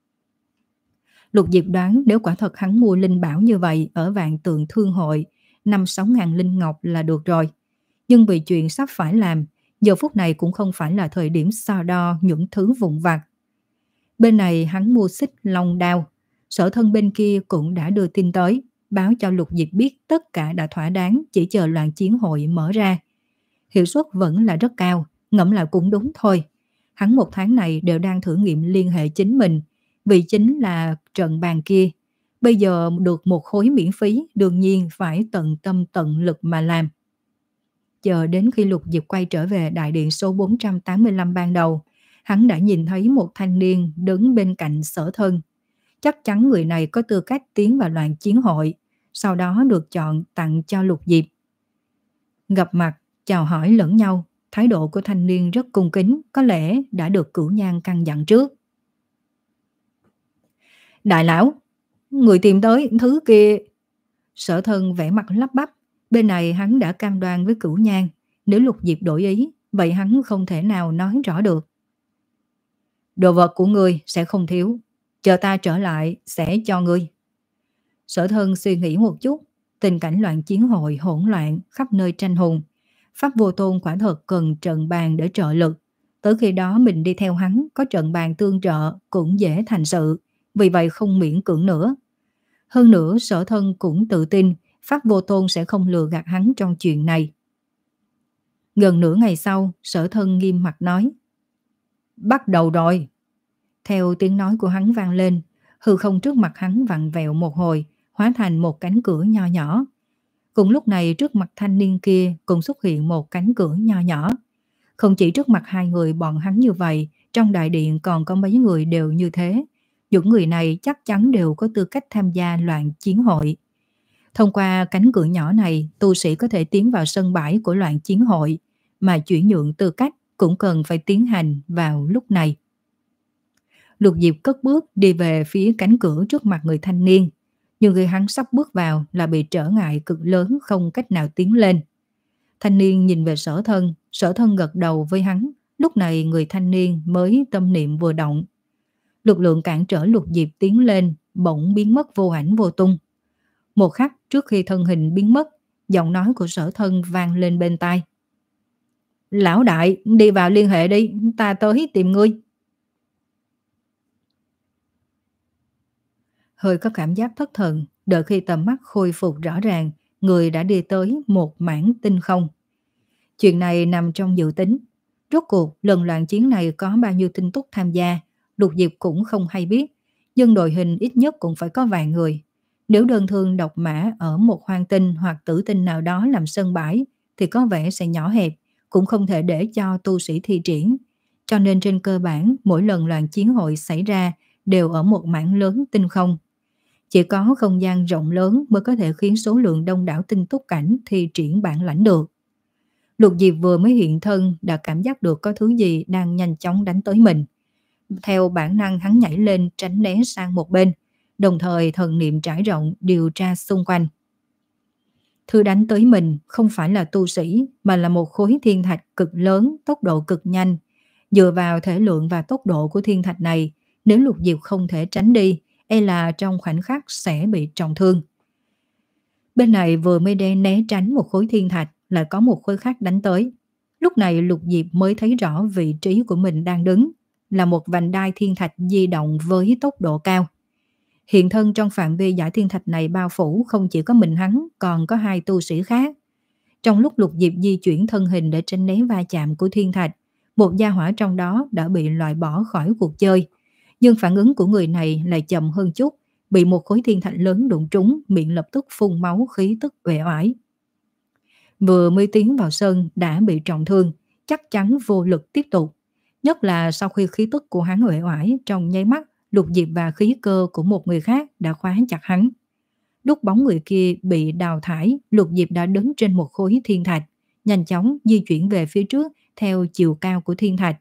Lục Diệp đoán nếu quả thật hắn mua linh bảo như vậy ở Vạn Tượng Thương hội, năm sáu ngàn linh ngọc là được rồi. Nhưng vì chuyện sắp phải làm, giờ phút này cũng không phải là thời điểm so đo những thứ vụn vặt. Bên này hắn mua Xích Long đao, Sở Thân bên kia cũng đã đưa tin tới, báo cho Lục Diệp biết tất cả đã thỏa đáng, chỉ chờ loạn chiến hội mở ra. Hiệu suất vẫn là rất cao, ngẫm lại cũng đúng thôi. Hắn một tháng này đều đang thử nghiệm liên hệ chính mình, vì chính là trận bàn kia. Bây giờ được một khối miễn phí, đương nhiên phải tận tâm tận lực mà làm. Chờ đến khi Lục Diệp quay trở về đại điện số bốn trăm tám mươi lăm ban đầu, hắn đã nhìn thấy một thanh niên đứng bên cạnh Sở Thân. Chắc chắn người này có tư cách tiến vào loạn chiến hội, sau đó được chọn tặng cho Lục Diệp. Gặp mặt, chào hỏi lẫn nhau, thái độ của thanh niên rất cung kính, có lẽ đã được Cửu Nhan căn dặn trước. Đại lão, người tìm tới thứ kia. Sở Thân vẻ mặt lắp bắp, bên này hắn đã cam đoan với Cửu Nhan, nếu Lục Diệp đổi ý, vậy hắn không thể nào nói rõ được. Đồ vật của ngươi sẽ không thiếu, chờ ta trở lại sẽ cho ngươi. Sở Thân suy nghĩ một chút, tình cảnh loạn chiến hội hỗn loạn, khắp nơi tranh hùng. Pháp Vô Tôn quả thật cần trận bàn để trợ lực. Tới khi đó mình đi theo hắn, có trận bàn tương trợ cũng dễ thành sự, vì vậy không miễn cưỡng nữa. Hơn nữa Sở Thân cũng tự tin Pháp Vô Tôn sẽ không lừa gạt hắn trong chuyện này. Gần nửa ngày sau, Sở Thân nghiêm mặt nói: Bắt đầu rồi. Theo tiếng nói của hắn vang lên, hư không trước mặt hắn vặn vẹo một hồi, hóa thành một cánh cửa nho nhỏ. Cùng lúc này trước mặt thanh niên kia cũng xuất hiện một cánh cửa nho nhỏ. Không chỉ trước mặt hai người bọn hắn như vậy, trong đại điện còn có mấy người đều như thế. Những người này chắc chắn đều có tư cách tham gia loạn chiến hội. Thông qua cánh cửa nhỏ này, tu sĩ có thể tiến vào sân bãi của loạn chiến hội. mà chuyển nhượng tư cách cũng cần phải tiến hành vào lúc này. Lục Diệp cất bước đi về phía cánh cửa trước mặt người thanh niên, nhưng khi hắn sắp bước vào là bị trở ngại cực lớn không cách nào tiến lên. Thanh niên nhìn về Sở Thân, Sở Thân gật đầu với hắn, lúc này người thanh niên mới tâm niệm vừa động. Lực lượng cản trở Lục Diệp tiến lên bỗng biến mất vô ảnh vô tung. Một khắc trước khi thân hình biến mất, giọng nói của Sở Thân vang lên bên tai. Lão đại, đi vào liên hệ đi, ta tới tìm ngươi. Hơi có cảm giác thất thần, đợi khi tầm mắt khôi phục rõ ràng, người đã đi tới một mảng tinh không. Chuyện này nằm trong dự tính. Rốt cuộc, lần loạn chiến này có bao nhiêu tinh túc tham gia, Lục Diệp cũng không hay biết, nhưng đội hình ít nhất cũng phải có vài người. Nếu đơn thương độc mã ở một hoang tinh hoặc tử tinh nào đó làm sân bãi, thì có vẻ sẽ nhỏ hẹp, cũng không thể để cho tu sĩ thi triển. Cho nên trên cơ bản, mỗi lần loạn chiến hội xảy ra đều ở một mảng lớn tinh không. Chỉ có không gian rộng lớn mới có thể khiến số lượng đông đảo tinh túc cảnh thi triển bản lãnh được. Lục Diệp vừa mới hiện thân đã cảm giác được có thứ gì đang nhanh chóng đánh tới mình. Theo bản năng hắn nhảy lên tránh né sang một bên, đồng thời thần niệm trải rộng điều tra xung quanh. Thứ đánh tới mình không phải là tu sĩ mà là một khối thiên thạch cực lớn, tốc độ cực nhanh. Dựa vào thể lượng và tốc độ của thiên thạch này, nếu Lục Diệp không thể tránh đi, e là trong khoảnh khắc sẽ bị trọng thương. Bên này vừa mới đe né tránh một khối thiên thạch, lại có một khối khác đánh tới. Lúc này Lục Diệp mới thấy rõ vị trí của mình đang đứng, là một vành đai thiên thạch di động với tốc độ cao. Hiện thân trong phạm vi dải thiên thạch này bao phủ không chỉ có mình hắn, còn có hai tu sĩ khác. Trong lúc Lục Diệp di chuyển thân hình để tránh né va chạm của thiên thạch, một gia hỏa trong đó đã bị loại bỏ khỏi cuộc chơi. Nhưng phản ứng của người này lại chậm hơn chút, bị một khối thiên thạch lớn đụng trúng, miệng lập tức phun máu khí tức uể oải. Vừa mới tiến vào sân đã bị trọng thương, chắc chắn vô lực tiếp tục. Nhất là sau khi khí tức của hắn uể oải, trong nháy mắt, Lục Diệp và khí cơ của một người khác đã khóa chặt hắn. Lúc bóng người kia bị đào thải, Lục Diệp đã đứng trên một khối thiên thạch, nhanh chóng di chuyển về phía trước theo chiều cao của thiên thạch.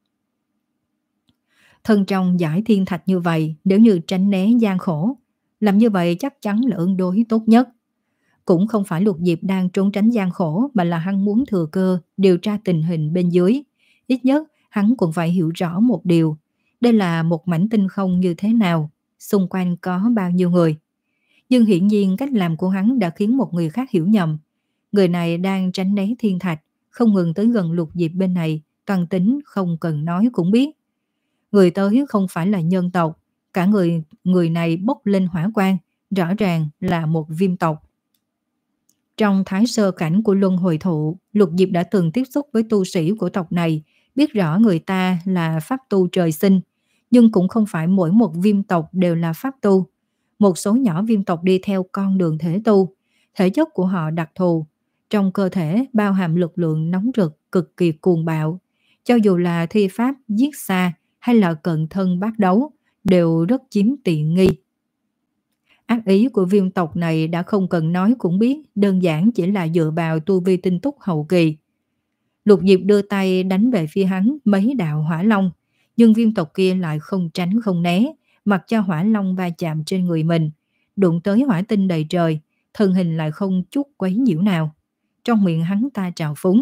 Thân trong dải thiên thạch như vậy, nếu như tránh né gian khổ, làm như vậy chắc chắn là ứng đối tốt nhất. Cũng không phải Lục Diệp đang trốn tránh gian khổ, mà là hắn muốn thừa cơ điều tra tình hình bên dưới. Ít nhất hắn cũng phải hiểu rõ một điều, đây là một mảnh tinh không như thế nào, xung quanh có bao nhiêu người. Nhưng hiển nhiên cách làm của hắn đã khiến một người khác hiểu nhầm. Người này đang tránh né thiên thạch, không ngừng tới gần Lục Diệp bên này, toàn tính không cần nói cũng biết. Người tới không phải là nhân tộc, cả người người này bốc lên hỏa quang, rõ ràng là một viêm tộc. Trong thái sơ cảnh của luân hồi thụ, Lục Diệp đã từng tiếp xúc với tu sĩ của tộc này, biết rõ người ta là pháp tu trời sinh, nhưng cũng không phải mỗi một viêm tộc đều là pháp tu. Một số nhỏ viêm tộc đi theo con đường thể tu, thể chất của họ đặc thù, trong cơ thể bao hàm lực lượng nóng rực cực kỳ cuồng bạo. Cho dù là thi pháp giết xa hay là cận thân bát đấu, đều rất chiếm tiện nghi. Ác ý của viêm tộc này đã không cần nói cũng biết, đơn giản chỉ là dựa vào tu vi tinh túc hậu kỳ. Lục Diệp đưa tay đánh về phía hắn mấy đạo hỏa long, nhưng viêm tộc kia lại không tránh không né, mặc cho hỏa long va chạm trên người mình, đụng tới hỏa tinh đầy trời, thân hình lại không chút quấy nhiễu nào. Trong miệng hắn ta trào phúng.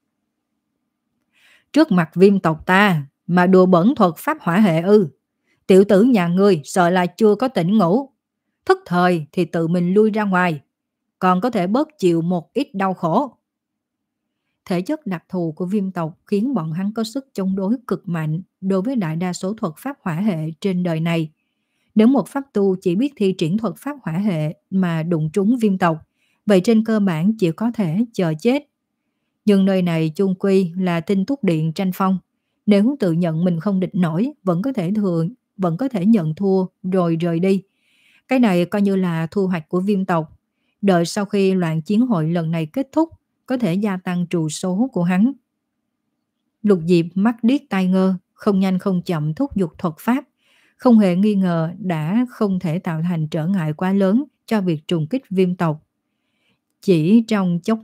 Trước mặt viêm tộc ta mà đùa bẩn thuật pháp hỏa hệ ư? Tiểu tử nhà ngươi sợ là chưa có tỉnh ngủ. Thức thời thì tự mình lui ra ngoài, còn có thể bớt chịu một ít đau khổ. Thể chất đặc thù của viêm tộc khiến bọn hắn có sức chống đối cực mạnh đối với đại đa số thuật pháp hỏa hệ trên đời này. Nếu một pháp tu chỉ biết thi triển thuật pháp hỏa hệ mà đụng trúng viêm tộc, vậy trên cơ bản chỉ có thể chờ chết. Nhưng nơi này chung quy là tinh túc điện tranh phong. Nếu tự nhận mình không địch nổi, vẫn có thể thừa, vẫn có thể nhận thua rồi rời đi. Cái này coi như là thu hoạch của viêm tộc. Đợi sau khi loạn chiến hội lần này kết thúc, có thể gia tăng trù số của hắn. Lục Diệp mắt điếc tai ngơ, không nhanh không chậm thúc giục thuật pháp, không hề nghi ngờ đã không thể tạo thành trở ngại quá lớn cho việc trùng kích viêm tộc. Chỉ trong chốc lát,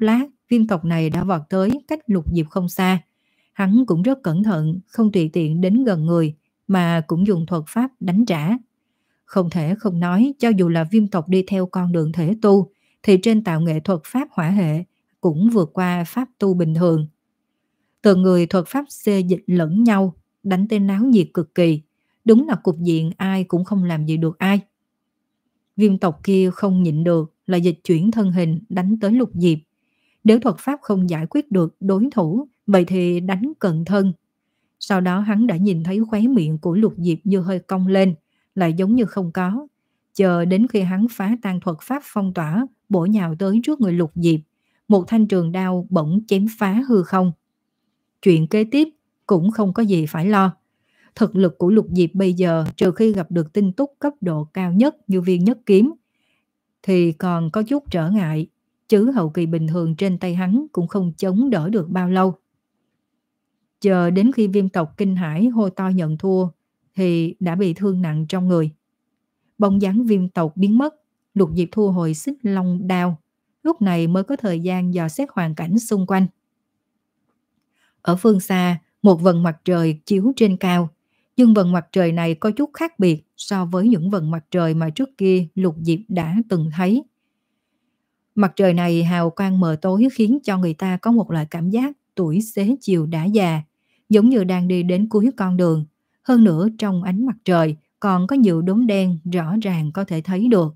Viêm tộc này đã vọt tới cách Lục Diệp không xa. Hắn cũng rất cẩn thận, không tùy tiện đến gần người, mà cũng dùng thuật pháp đánh trả. Không thể không nói, cho dù là viêm tộc đi theo con đường thể tu, thì trên tạo nghệ thuật pháp hỏa hệ cũng vượt qua pháp tu bình thường. Từng người thuật pháp xê dịch lẫn nhau, đánh tên náo nhiệt cực kỳ. Đúng là cục diện ai cũng không làm gì được ai. Viêm tộc kia không nhịn được là dịch chuyển thân hình đánh tới Lục Diệp. Nếu thuật pháp không giải quyết được đối thủ, vậy thì đánh cận thân. Sau đó hắn đã nhìn thấy khóe miệng của Lục Diệp như hơi cong lên, lại giống như không có. Chờ đến khi hắn phá tan thuật pháp phong tỏa, bổ nhào tới trước người Lục Diệp, một thanh trường đao bỗng chém phá hư không. Chuyện kế tiếp cũng không có gì phải lo. Thực lực của Lục Diệp bây giờ, trừ khi gặp được tinh túc cấp độ cao nhất như viên nhất kiếm, thì còn có chút trở ngại, chứ hậu kỳ bình thường trên tay hắn cũng không chống đỡ được bao lâu. Chờ đến khi viêm tộc kinh hãi hô to nhận thua, thì đã bị thương nặng trong người. Bóng dáng viêm tộc biến mất, Lục Diệp thu hồi xích long đao, lúc này mới có thời gian dò xét hoàn cảnh xung quanh. Ở phương xa, một vầng mặt trời chiếu trên cao, nhưng vầng mặt trời này có chút khác biệt so với những vầng mặt trời mà trước kia Lục Diệp đã từng thấy. Mặt trời này hào quang mờ tối khiến cho người ta có một loại cảm giác tuổi xế chiều đã già, giống như đang đi đến cuối con đường. Hơn nữa trong ánh mặt trời còn có nhiều đốm đen rõ ràng có thể thấy được.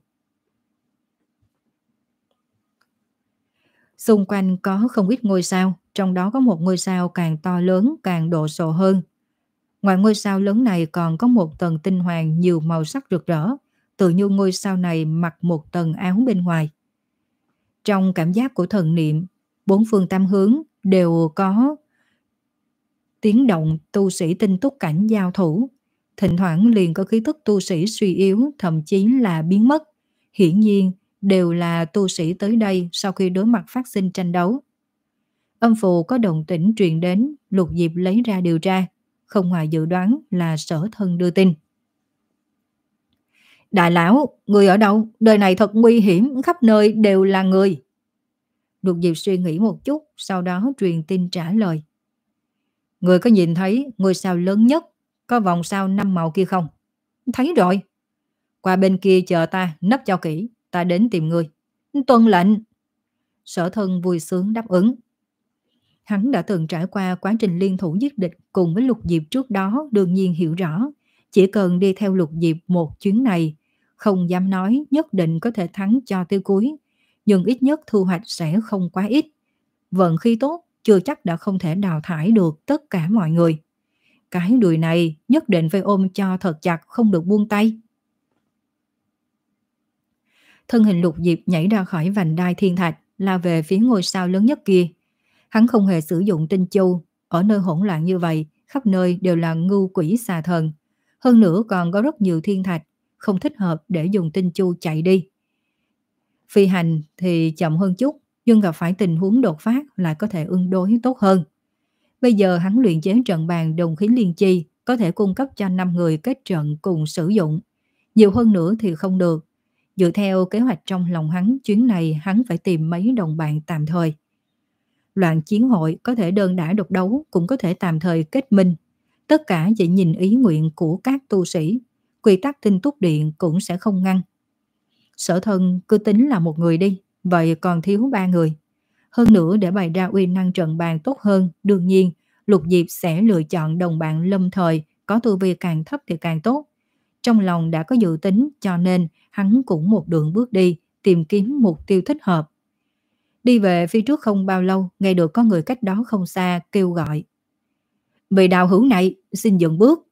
Xung quanh có không ít ngôi sao, trong đó có một ngôi sao càng to lớn càng đồ sộ hơn. Ngoài ngôi sao lớn này còn có một tầng tinh hoàng nhiều màu sắc rực rỡ, tự như ngôi sao này mặc một tầng áo bên ngoài. Trong cảm giác của thần niệm, bốn phương tám hướng đều có tiếng động tu sĩ tinh túc cảnh giao thủ. Thỉnh thoảng liền có khí tức tu sĩ suy yếu, thậm chí là biến mất. Hiển nhiên đều là tu sĩ tới đây sau khi đối mặt phát sinh tranh đấu. Âm phù có động tĩnh truyền đến, Lục Diệp lấy ra điều tra, không ngoài dự đoán là Sở Thân đưa tin. Đại lão, người ở đâu? Đời này thật nguy hiểm, khắp nơi đều là người. Lục Diệp suy nghĩ một chút, sau đó truyền tin trả lời. Người có nhìn thấy ngôi sao lớn nhất, có vòng sao năm màu kia không? Thấy rồi. Qua bên kia chờ ta, nấp cho kỹ, ta đến tìm người. Tuân lệnh. Sở Thân vui sướng đáp ứng. Hắn đã từng trải qua quá trình liên thủ giết địch cùng với Lục Diệp trước đó, đương nhiên hiểu rõ. Chỉ cần đi theo Lục Diệp một chuyến này, không dám nói nhất định có thể thắng cho tới cuối, nhưng ít nhất thu hoạch sẽ không quá ít. Vận khí tốt, chưa chắc đã không thể đào thải được tất cả mọi người. Cái đùi này nhất định phải ôm cho thật chặt, không được buông tay. Thân hình Lục Diệp nhảy ra khỏi vành đai thiên thạch, lao về phía ngôi sao lớn nhất kia. Hắn không hề sử dụng tinh chu, ở nơi hỗn loạn như vậy, khắp nơi đều là ngưu quỷ xà thần. Hơn nữa còn có rất nhiều thiên thạch, không thích hợp để dùng tinh chu chạy đi. Phi hành thì chậm hơn chút, nhưng gặp phải tình huống đột phát lại có thể ứng đối tốt hơn. Bây giờ hắn luyện chế trận bàn đồng khí liên chi, có thể cung cấp cho năm người kết trận cùng sử dụng. Nhiều hơn nữa thì không được. Dựa theo kế hoạch trong lòng hắn, chuyến này hắn phải tìm mấy đồng bạn tạm thời. Loạn chiến hội có thể đơn đả độc đấu, cũng có thể tạm thời kết minh. Tất cả chỉ nhìn ý nguyện của các tu sĩ. Quy tắc tinh túc điện cũng sẽ không ngăn. Sở Thân cứ tính là một người đi, vậy còn thiếu ba người. Hơn nữa để bày ra uy năng trận bàn tốt hơn, đương nhiên Lục Diệp sẽ lựa chọn đồng bạn lâm thời, có tu vi càng thấp thì càng tốt. Trong lòng đã có dự tính, cho nên hắn cũng một đường bước đi, tìm kiếm mục tiêu thích hợp. Đi về phía trước không bao lâu, nghe được có người cách đó không xa kêu gọi. Vị đạo hữu này, xin dừng bước.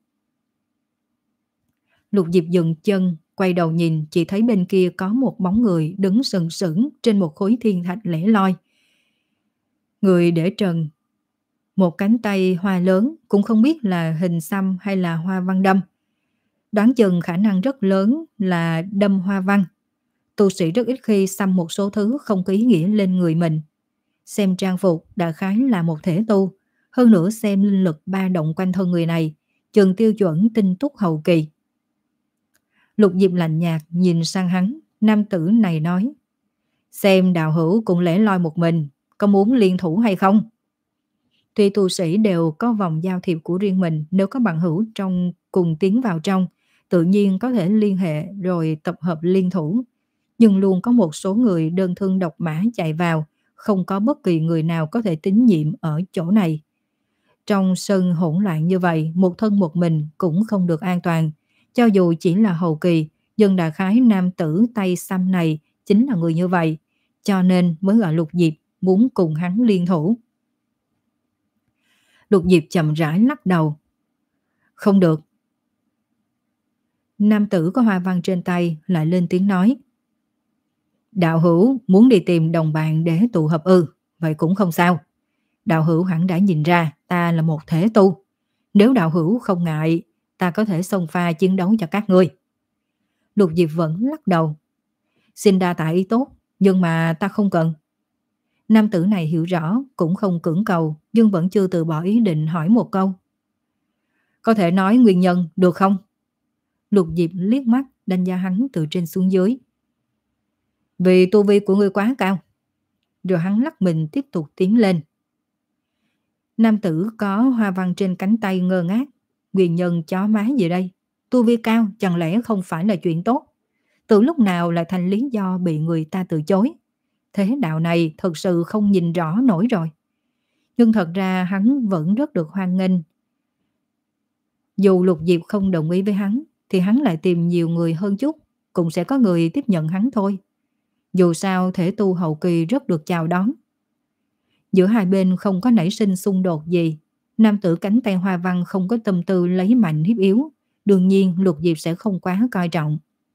Lục Diệp dừng chân, quay đầu nhìn, chỉ thấy bên kia có một bóng người đứng sừng sững trên một khối thiên thạch lẻ loi. Người để trần, một cánh tay hoa lớn, cũng không biết là hình xăm hay là hoa văn đâm. Đoán chừng khả năng rất lớn là đâm hoa văn. Tu sĩ rất ít khi xăm một số thứ không có ý nghĩa lên người mình. Xem trang phục đại khái là một thể tu, hơn nữa xem linh lực ba động quanh thân người này, chừng tiêu chuẩn tinh túc hậu kỳ. Lục Diệp lạnh nhạt nhìn sang hắn, nam tử này nói. Xem đạo hữu cũng lẻ loi một mình, có muốn liên thủ hay không? Tuy tu sĩ đều có vòng giao thiệp của riêng mình, nếu có bằng hữu trong cùng tiến vào trong, tự nhiên có thể liên hệ rồi tập hợp liên thủ. Nhưng luôn có một số người đơn thương độc mã chạy vào, không có bất kỳ người nào có thể tín nhiệm ở chỗ này. Trong sân hỗn loạn như vậy, một thân một mình cũng không được an toàn. Cho dù chỉ là hậu kỳ, dân đại khái nam tử tay xăm này chính là người như vậy, cho nên mới gọi Lục Diệp muốn cùng hắn liên thủ. Lục Diệp chậm rãi lắc đầu. Không được. Nam tử có hoa văn trên tay lại lên tiếng nói. Đạo hữu muốn đi tìm đồng bạn để tụ hợp ư, vậy cũng không sao. Đạo hữu hẳn đã nhìn ra ta là một thể tu. Nếu đạo hữu không ngại, ta có thể xông pha chiến đấu cho các ngươi. Lục Diệp vẫn lắc đầu. Xin đa tạ ý tốt, nhưng mà ta không cần. Nam tử này hiểu rõ, cũng không cưỡng cầu, nhưng vẫn chưa từ bỏ ý định hỏi một câu. Có thể nói nguyên nhân được không? Lục Diệp liếc mắt đánh giá hắn từ trên xuống dưới. Vì tu vi của ngươi quá cao. Rồi hắn lắc mình tiếp tục tiến lên. Nam tử có hoa văn trên cánh tay ngơ ngác. Nguyên nhân chó má gì đây? Tu vi cao chẳng lẽ không phải là chuyện tốt? Từ lúc nào lại thành lý do bị người ta từ chối? Thế đạo này thật sự không nhìn rõ nổi rồi. Nhưng thật ra hắn vẫn rất được hoan nghênh. Dù Lục Diệp không đồng ý với hắn, thì hắn lại tìm nhiều người hơn chút, cũng sẽ có người tiếp nhận hắn thôi. Dù sao thể tu hậu kỳ rất được chào đón. Giữa hai bên không có nảy sinh xung đột gì. Nam tử cánh tay hoa văn không có tâm tư lấy mạnh hiếp yếu. Đương nhiên Lục Diệp sẽ không quá coi trọng.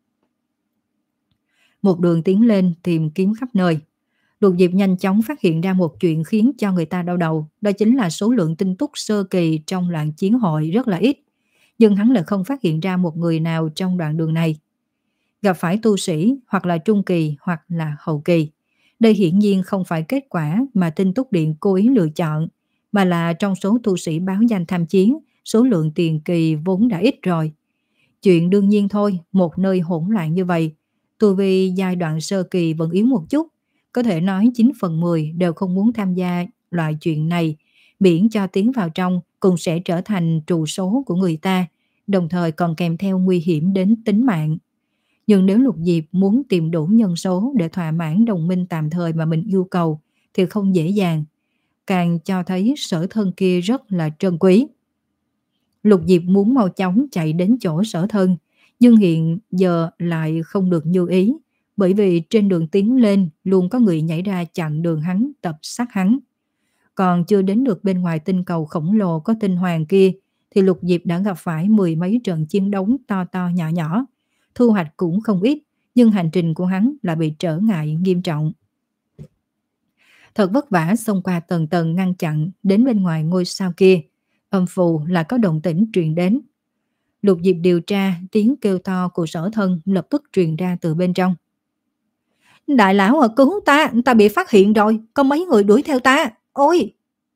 Một đường tiến lên tìm kiếm khắp nơi. Lục Diệp nhanh chóng phát hiện ra một chuyện khiến cho người ta đau đầu. Đó chính là số lượng tinh túc sơ kỳ trong loạn chiến hội rất là ít. Nhưng hắn lại không phát hiện ra một người nào trong đoạn đường này. Gặp phải tu sĩ hoặc là trung kỳ hoặc là hậu kỳ. Đây hiển nhiên không phải kết quả mà tinh túc điện cố ý lựa chọn, mà là trong số tu sĩ báo danh tham chiến, số lượng tiền kỳ vốn đã ít rồi. Chuyện đương nhiên thôi, một nơi hỗn loạn như vậy, tu vi giai đoạn sơ kỳ vẫn yếu một chút, có thể nói chín phần mười đều không muốn tham gia loại chuyện này, miễn cho tiến vào trong cũng sẽ trở thành trù số của người ta, đồng thời còn kèm theo nguy hiểm đến tính mạng. Nhưng nếu Lục Diệp muốn tìm đủ nhân số để thỏa mãn đồng minh tạm thời mà mình yêu cầu thì không dễ dàng, càng cho thấy Sở Thân kia rất là trân quý. Lục Diệp muốn mau chóng chạy đến chỗ Sở Thân, nhưng hiện giờ lại không được như ý, bởi vì trên đường tiến lên luôn có người nhảy ra chặn đường hắn, tập sát hắn. Còn chưa đến được bên ngoài tinh cầu khổng lồ có tinh hoàng kia thì Lục Diệp đã gặp phải mười mấy trận chiến đấu to to nhỏ nhỏ. Thu hoạch cũng không ít, nhưng hành trình của hắn lại bị trở ngại nghiêm trọng. Thật vất vả xông qua tầng tầng ngăn chặn đến bên ngoài ngôi sao kia, âm phù là có động tĩnh truyền đến. Lục Diệp điều tra, tiếng kêu to của Sở Thân lập tức truyền ra từ bên trong. Đại lão à, cứu ta, ta bị phát hiện rồi, có mấy người đuổi theo ta, ôi!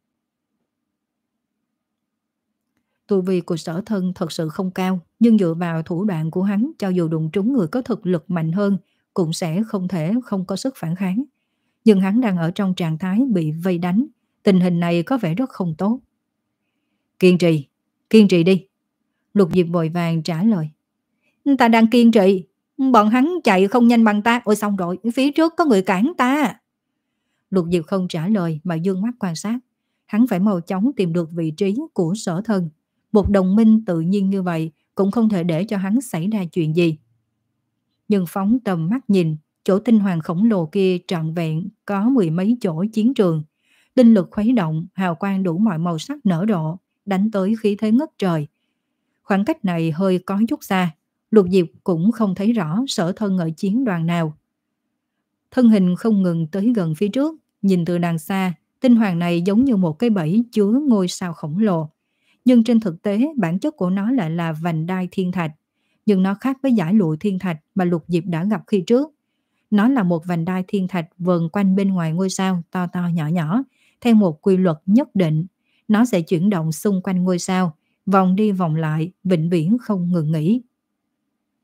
Tu vi của Sở Thân thật sự không cao, nhưng dựa vào thủ đoạn của hắn, cho dù đụng trúng người có thực lực mạnh hơn, cũng sẽ không thể không có sức phản kháng. Nhưng hắn đang ở trong trạng thái bị vây đánh, tình hình này có vẻ rất không tốt. Kiên trì, kiên trì đi. Lục Diệp vội vàng trả lời. Ta đang kiên trì, bọn hắn chạy không nhanh bằng ta, ôi xong rồi, phía trước có người cản ta. Lục Diệp không trả lời mà dương mắt quan sát. Hắn phải mau chóng tìm được vị trí của Sở Thân. Một đồng minh tự nhiên như vậy cũng không thể để cho hắn xảy ra chuyện gì. Nhưng phóng tầm mắt nhìn, chỗ tinh hoàng khổng lồ kia trọn vẹn có mười mấy chỗ chiến trường. Linh lực khuấy động, hào quang đủ mọi màu sắc nở rộ, đánh tới khí thế ngất trời. Khoảng cách này hơi có chút xa, Lục Diệp cũng không thấy rõ Sở Thân ở chiến đoàn nào. Thân hình không ngừng tới gần phía trước, nhìn từ đằng xa, tinh hoàng này giống như một cái bẫy chứa ngôi sao khổng lồ. Nhưng trên thực tế bản chất của nó lại là vành đai thiên thạch. Nhưng nó khác với dải lụa thiên thạch mà Lục Diệp đã gặp khi trước. Nó là một vành đai thiên thạch vờn quanh bên ngoài ngôi sao to to nhỏ nhỏ, theo một quy luật nhất định. Nó sẽ chuyển động xung quanh ngôi sao, vòng đi vòng lại, vĩnh viễn không ngừng nghỉ.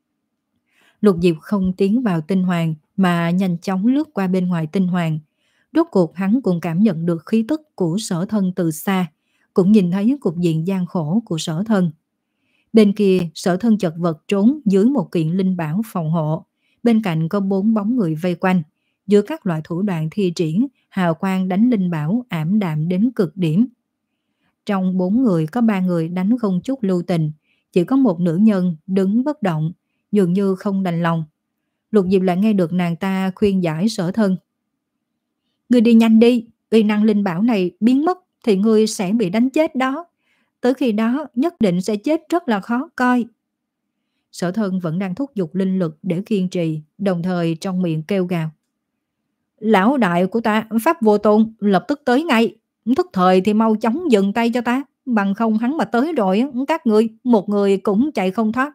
Lục Diệp không tiến vào tinh hoàng mà nhanh chóng lướt qua bên ngoài tinh hoàng. Rốt cuộc hắn cũng cảm nhận được khí tức của Sở Thân từ xa, cũng nhìn thấy cục diện gian khổ của Sở Thân. Bên kia, Sở Thân chật vật trốn dưới một kiện linh bảo phòng hộ, bên cạnh có bốn bóng người vây quanh. Giữa các loại thủ đoạn thi triển, hào quang đánh linh bảo ảm đạm đến cực điểm. Trong bốn người có ba người đánh không chút lưu tình, chỉ có một nữ nhân đứng bất động, dường như không đành lòng. Lục Diệp lại nghe được nàng ta khuyên giải Sở Thân. Ngươi đi nhanh đi, uy năng linh bảo này biến mất thì ngươi sẽ bị đánh chết đó. Tới khi đó nhất định sẽ chết rất là khó coi. Sở Thân vẫn đang thúc giục linh lực để kiên trì, đồng thời trong miệng kêu gào. Lão đại của ta, Pháp Vô Tôn, lập tức tới ngay. Thức thời thì mau chóng dừng tay cho ta, bằng không hắn mà tới rồi, các ngươi, một người cũng chạy không thoát.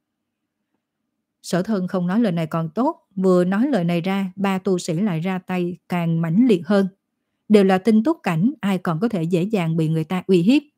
Sở Thân không nói lời này còn tốt, vừa nói lời này ra, ba tu sĩ lại ra tay càng mãnh liệt hơn. Đều là tinh túc cảnh, ai còn có thể dễ dàng bị người ta uy hiếp.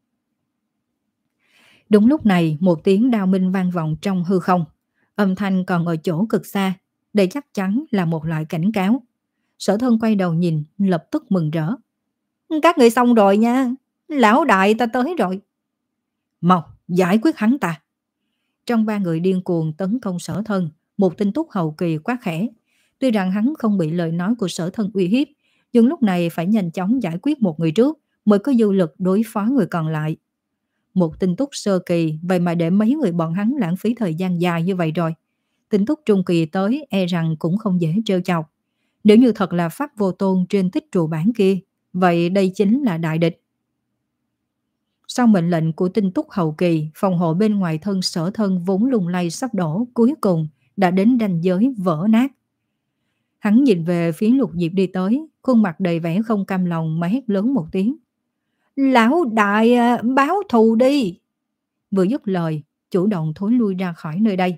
Đúng lúc này, một tiếng đao minh vang vọng trong hư không. Âm thanh còn ở chỗ cực xa, đây chắc chắn là một loại cảnh cáo. Sở Thân quay đầu nhìn, lập tức mừng rỡ. Các người xong rồi nha, lão đại ta tới rồi. Mau, giải quyết hắn ta. Trong ba người điên cuồng tấn công Sở Thân, một tinh túc hậu kỳ quá khẽ. Tuy rằng hắn không bị lời nói của Sở Thân uy hiếp, nhưng lúc này phải nhanh chóng giải quyết một người trước mới có dư lực đối phó người còn lại. Một tinh túc sơ kỳ, vậy mà để mấy người bọn hắn lãng phí thời gian dài như vậy rồi. Tinh túc trung kỳ tới e rằng cũng không dễ trêu chọc. Nếu như thật là Pháp Vô Tôn trên tích trụ bản kia, vậy đây chính là đại địch. Sau mệnh lệnh của tinh túc hậu kỳ, phòng hộ bên ngoài thân Sở Thân vốn lung lay sắp đổ, cuối cùng đã đến ranh giới vỡ nát. Hắn nhìn về phía Lục Diệp đi tới, khuôn mặt đầy vẻ không cam lòng mà hét lớn một tiếng. Lão đại báo thù đi. Vừa dứt lời, chủ động thối lui ra khỏi nơi đây.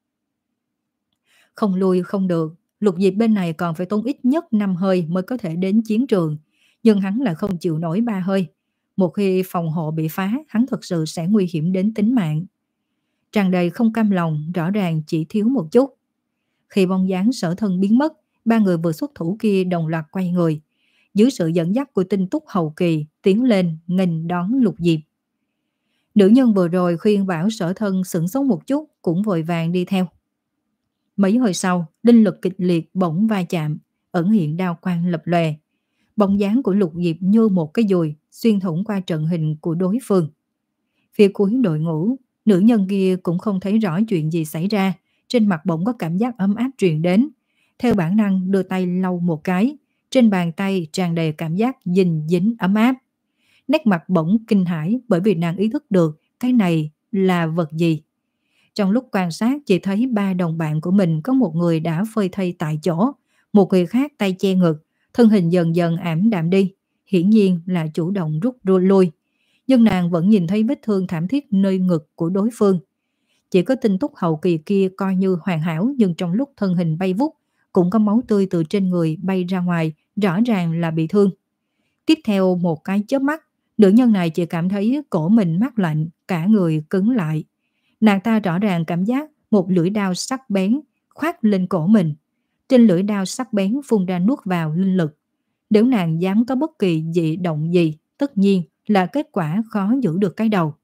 Không lui không được, Lục Diệp bên này còn phải tốn ít nhất năm hơi mới có thể đến chiến trường, nhưng hắn lại không chịu nổi ba hơi. Một khi phòng hộ bị phá, hắn thật sự sẽ nguy hiểm đến tính mạng. Tràn đầy không cam lòng, rõ ràng chỉ thiếu một chút. Khi bóng dáng Sở Thân biến mất, ba người vừa xuất thủ kia đồng loạt quay người. Dưới sự dẫn dắt của tinh túc hậu kỳ, tiến lên nghênh đón Lục Diệp. Nữ nhân vừa rồi khuyên bảo Sở Thân sửng sốt một chút, cũng vội vàng đi theo. Mấy hồi sau, linh lực kịch liệt bỗng va chạm, ẩn hiện đao quang lập lòe. Bóng dáng của Lục Diệp như một cái dùi xuyên thủng qua trận hình của đối phương. Phía cuối đội ngũ, nữ nhân kia cũng không thấy rõ chuyện gì xảy ra, trên mặt bỗng có cảm giác ấm áp truyền đến. Theo bản năng đưa tay lau một cái, trên bàn tay tràn đầy cảm giác dinh dính ấm áp. Nét mặt bỗng kinh hãi bởi vì nàng ý thức được cái này là vật gì. Trong lúc quan sát chỉ thấy ba đồng bạn của mình có một người đã phơi thây tại chỗ, một người khác tay che ngực, thân hình dần dần ảm đạm đi, hiển nhiên là chủ động rút lui. Nhưng nàng vẫn nhìn thấy vết thương thảm thiết nơi ngực của đối phương. Chỉ có tinh túc hậu kỳ kia coi như hoàn hảo, nhưng trong lúc thân hình bay vút, cũng có máu tươi từ trên người bay ra ngoài, rõ ràng là bị thương. Tiếp theo một cái chớp mắt, nữ nhân này chỉ cảm thấy cổ mình mát lạnh, cả người cứng lại. Nàng ta rõ ràng cảm giác một lưỡi đao sắc bén khoác lên cổ mình. Trên lưỡi đao sắc bén phun ra nuốt vào linh lực. Nếu nàng dám có bất kỳ dị động gì, tất nhiên là kết quả khó giữ được cái đầu.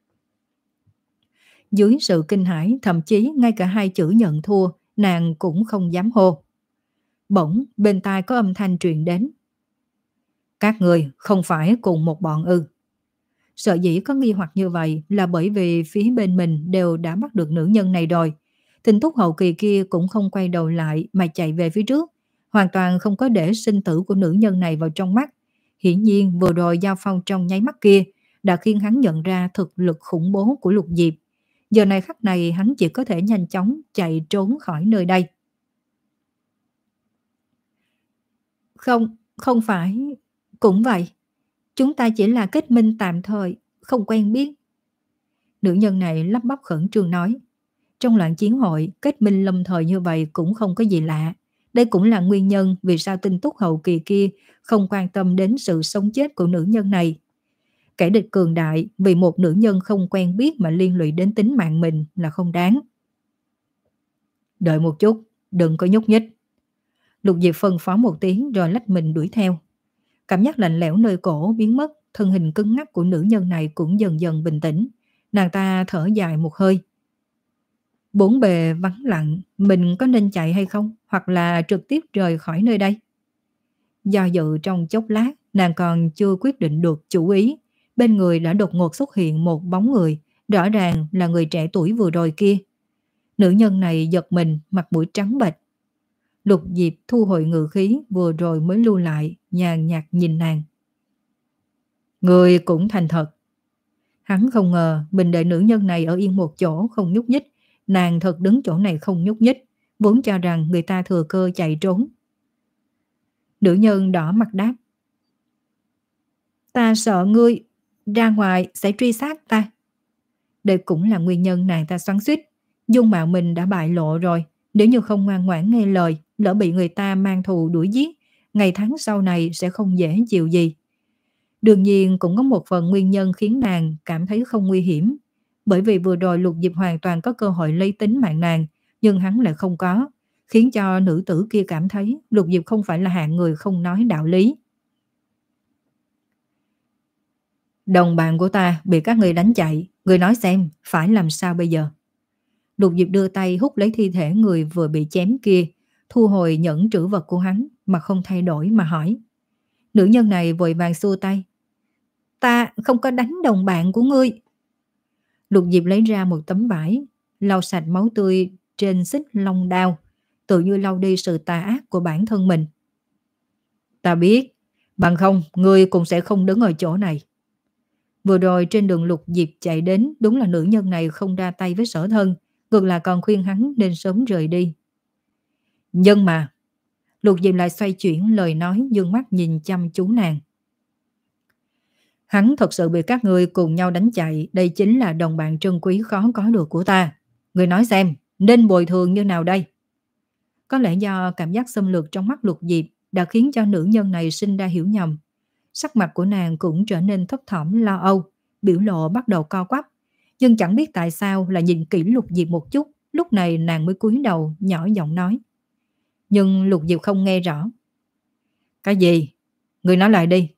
Dưới sự kinh hãi, thậm chí ngay cả hai chữ nhận thua, nàng cũng không dám hô. Bỗng bên tai có âm thanh truyền đến. Các người không phải cùng một bọn ư? Sợ dĩ có nghi hoặc như vậy là bởi vì phía bên mình đều đã bắt được nữ nhân này rồi. Tinh túc hậu kỳ kia cũng không quay đầu lại mà chạy về phía trước, hoàn toàn không có để sinh tử của nữ nhân này vào trong mắt. Hiển nhiên vừa rồi giao phong trong nháy mắt kia đã khiến hắn nhận ra thực lực khủng bố của Lục Diệp. Giờ này khắc này hắn chỉ có thể nhanh chóng chạy trốn khỏi nơi đây. Không, không phải. Cũng vậy. Chúng ta chỉ là kết minh tạm thời, không quen biết. Nữ nhân này lắp bắp khẩn trương nói. Trong loạn chiến hội, kết minh lâm thời như vậy cũng không có gì lạ. Đây cũng là nguyên nhân vì sao tinh túc hậu kỳ kia không quan tâm đến sự sống chết của nữ nhân này. Kẻ địch cường đại vì một nữ nhân không quen biết mà liên lụy đến tính mạng mình là không đáng. Đợi một chút, đừng có nhúc nhích. Lục Diệp phân phó một tiếng rồi lách mình đuổi theo. Cảm giác lạnh lẽo nơi cổ biến mất, thân hình cứng ngắc của nữ nhân này cũng dần dần bình tĩnh. Nàng ta thở dài một hơi. Bốn bề vắng lặng, mình có nên chạy hay không? Hoặc là trực tiếp rời khỏi nơi đây? Do dự trong chốc lát, nàng còn chưa quyết định được chủ ý. Bên người đã đột ngột xuất hiện một bóng người, rõ ràng là người trẻ tuổi vừa rồi kia. Nữ nhân này giật mình, mặt mũi trắng bệch. Lục Diệp thu hồi ngự khí vừa rồi mới lưu lại, nhàn nhạt nhìn nàng. Người cũng thành thật. Hắn không ngờ mình để nữ nhân này ở yên một chỗ không nhúc nhích. Nàng thật đứng chỗ này không nhúc nhích, vốn cho rằng người ta thừa cơ chạy trốn. Nữ nhân đỏ mặt đáp. Ta sợ ngươi ra ngoài sẽ truy sát ta. Đây cũng là nguyên nhân nàng ta xoắn xuýt. Dung mạo mình đã bại lộ rồi. Nếu như không ngoan ngoãn nghe lời, lỡ bị người ta mang thù đuổi giết, ngày tháng sau này sẽ không dễ chịu gì. Đương nhiên cũng có một phần nguyên nhân khiến nàng cảm thấy không nguy hiểm. Bởi vì vừa rồi Lục Diệp hoàn toàn có cơ hội lấy tính mạng nàng, nhưng hắn lại không có, khiến cho nữ tử kia cảm thấy Lục Diệp không phải là hạng người không nói đạo lý. Đồng bạn của ta bị các người đánh chạy, người nói xem phải làm sao bây giờ? Lục Diệp đưa tay hút lấy thi thể người vừa bị chém kia, thu hồi nhẫn trữ vật của hắn mà không thay đổi mà hỏi. Nữ nhân này vội vàng xua tay. Ta không có đánh đồng bạn của ngươi. Lục Diệp lấy ra một tấm vải, lau sạch máu tươi trên xích long đao, tự như lau đi sự tà ác của bản thân mình. Ta biết, bằng không ngươi cũng sẽ không đứng ở chỗ này. Vừa rồi trên đường Lục Diệp chạy đến, đúng là nữ nhân này không ra tay với Sở Thân, ngược lại còn khuyên hắn nên sớm rời đi. Nhưng mà, Lục Diệp lại xoay chuyển lời nói, dương mắt nhìn chăm chú nàng. Hắn thật sự bị các ngươi cùng nhau đánh chạy, đây chính là đồng bạn trân quý khó có được của ta. Ngươi nói xem, nên bồi thường như nào đây? Có lẽ do cảm giác xâm lược trong mắt Lục Diệp đã khiến cho nữ nhân này sinh ra hiểu nhầm. Sắc mặt của nàng cũng trở nên thấp thỏm lo âu, biểu lộ bắt đầu co quắp. Nhưng chẳng biết tại sao là nhìn kỹ Lục Diệp một chút, lúc này nàng mới cúi đầu nhỏ giọng nói. Nhưng Lục Diệp không nghe rõ. Cái gì? Ngươi nói lại đi.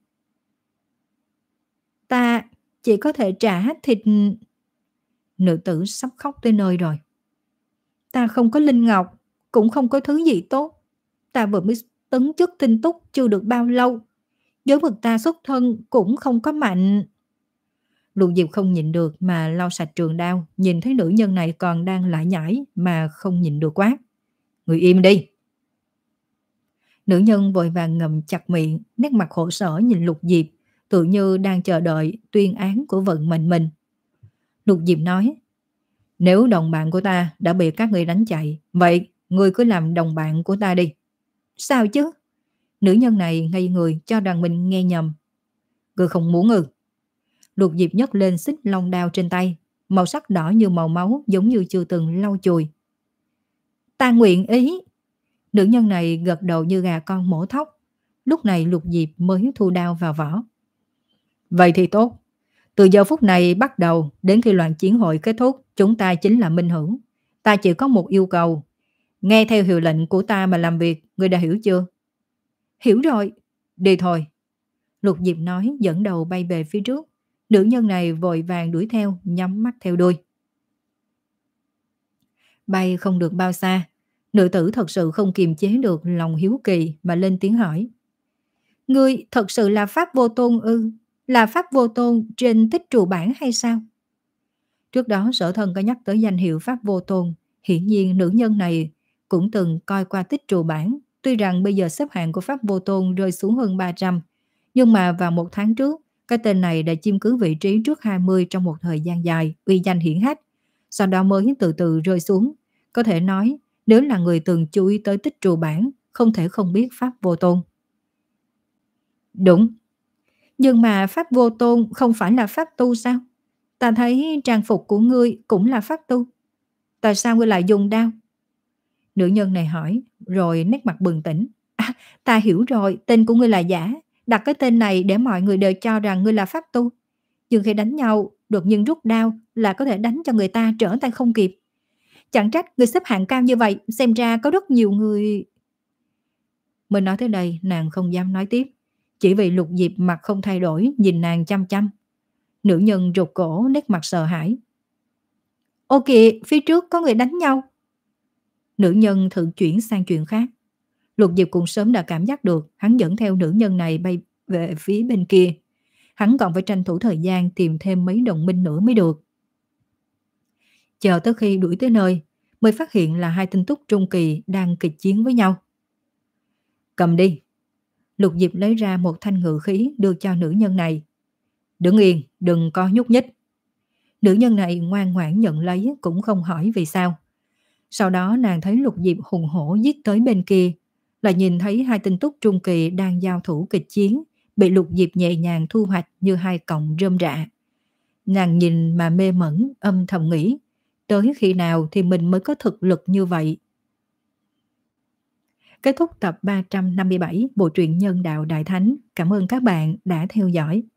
Ta chỉ có thể trả thịt... Nữ tử sắp khóc tới nơi rồi. Ta không có linh ngọc, cũng không có thứ gì tốt. Ta vừa mới tấn chức tinh túc chưa được bao lâu. Giới vực ta xuất thân cũng không có mạnh. Lục Diệp không nhịn được mà lau sạch trường đao, nhìn thấy nữ nhân này còn đang lại nhảy mà không nhịn được quát. Người im đi. Nữ nhân vội vàng ngậm chặt miệng, nét mặt khổ sở nhìn Lục Diệp, tự như đang chờ đợi tuyên án của vận mệnh mình. Lục Diệp nói, nếu đồng bạn của ta đã bị các người đánh chạy, vậy ngươi cứ làm đồng bạn của ta đi. Sao chứ? Nữ nhân này ngây người cho rằng mình nghe nhầm. Ngươi không muốn ư? Lục Diệp nhấc lên xích long đao trên tay, màu sắc đỏ như màu máu giống như chưa từng lau chùi. Ta nguyện ý. Nữ nhân này gật đầu như gà con mổ thóc. Lúc này Lục Diệp mới thu đao vào vỏ. Vậy thì tốt. Từ giờ phút này bắt đầu đến khi loạn chiến hội kết thúc, chúng ta chính là minh hữu. Ta chỉ có một yêu cầu. Nghe theo hiệu lệnh của ta mà làm việc, ngươi đã hiểu chưa? Hiểu rồi. Đi thôi. Lục Diệp nói dẫn đầu bay về phía trước. Nữ nhân này vội vàng đuổi theo, nhắm mắt theo đuôi. Bay không được bao xa, nữ tử thật sự không kiềm chế được lòng hiếu kỳ mà lên tiếng hỏi. Ngươi thật sự là Pháp Vô Tôn ư? Là Pháp Vô Tôn trên tích trù bản hay sao? Trước đó Sở Thân có nhắc tới danh hiệu Pháp Vô Tôn. Hiển nhiên nữ nhân này cũng từng coi qua tích trù bản. Tuy rằng bây giờ xếp hạng của Pháp Vô Tôn rơi xuống hơn ba trăm, nhưng mà vào một tháng trước, cái tên này đã chiếm cứ vị trí trước hai mươi trong một thời gian dài, uy danh hiển hách. Sau đó mới từ từ rơi xuống. Có thể nói, nếu là người từng chú ý tới tích trù bản, không thể không biết Pháp Vô Tôn. Đúng. Nhưng mà Pháp Vô Tôn không phải là Pháp tu sao? Ta thấy trang phục của ngươi cũng là Pháp tu. Tại sao ngươi lại dùng đao? Nữ nhân này hỏi, rồi nét mặt bừng tỉnh. À, ta hiểu rồi, tên của ngươi là giả. Đặt cái tên này để mọi người đều cho rằng ngươi là Pháp tu. Nhưng khi đánh nhau, đột nhiên rút đao là có thể đánh cho người ta trở tay không kịp. Chẳng trách ngươi xếp hạng cao như vậy, xem ra có rất nhiều người... Mới nói tới đây nàng không dám nói tiếp, chỉ vì Lục Diệp mặt không thay đổi nhìn nàng chăm chăm. Nữ nhân rụt cổ nét mặt sợ hãi. Ô kìa, phía trước có người đánh nhau. Nữ nhân thử chuyển sang chuyện khác. Lục Diệp cũng sớm đã cảm giác được hắn dẫn theo nữ nhân này bay về phía bên kia. Hắn còn phải tranh thủ thời gian tìm thêm mấy đồng minh nữa mới được. Chờ tới khi đuổi tới nơi, mới phát hiện là hai tinh túc trung kỳ đang kịch chiến với nhau. Cầm đi. Lục Diệp lấy ra một thanh ngự khí đưa cho nữ nhân này. Đứng yên, đừng có nhúc nhích. Nữ nhân này ngoan ngoãn nhận lấy cũng không hỏi vì sao. Sau đó nàng thấy Lục Diệp hùng hổ giết tới bên kia, lại nhìn thấy hai tinh túc trung kỳ đang giao thủ kịch chiến, bị Lục Diệp nhẹ nhàng thu hoạch như hai cọng rơm rạ. Nàng nhìn mà mê mẩn, âm thầm nghĩ, tới khi nào thì mình mới có thực lực như vậy. Kết thúc tập ba trăm năm mươi bảy bộ truyện Nhân Đạo Đại Thánh. Cảm ơn các bạn đã theo dõi.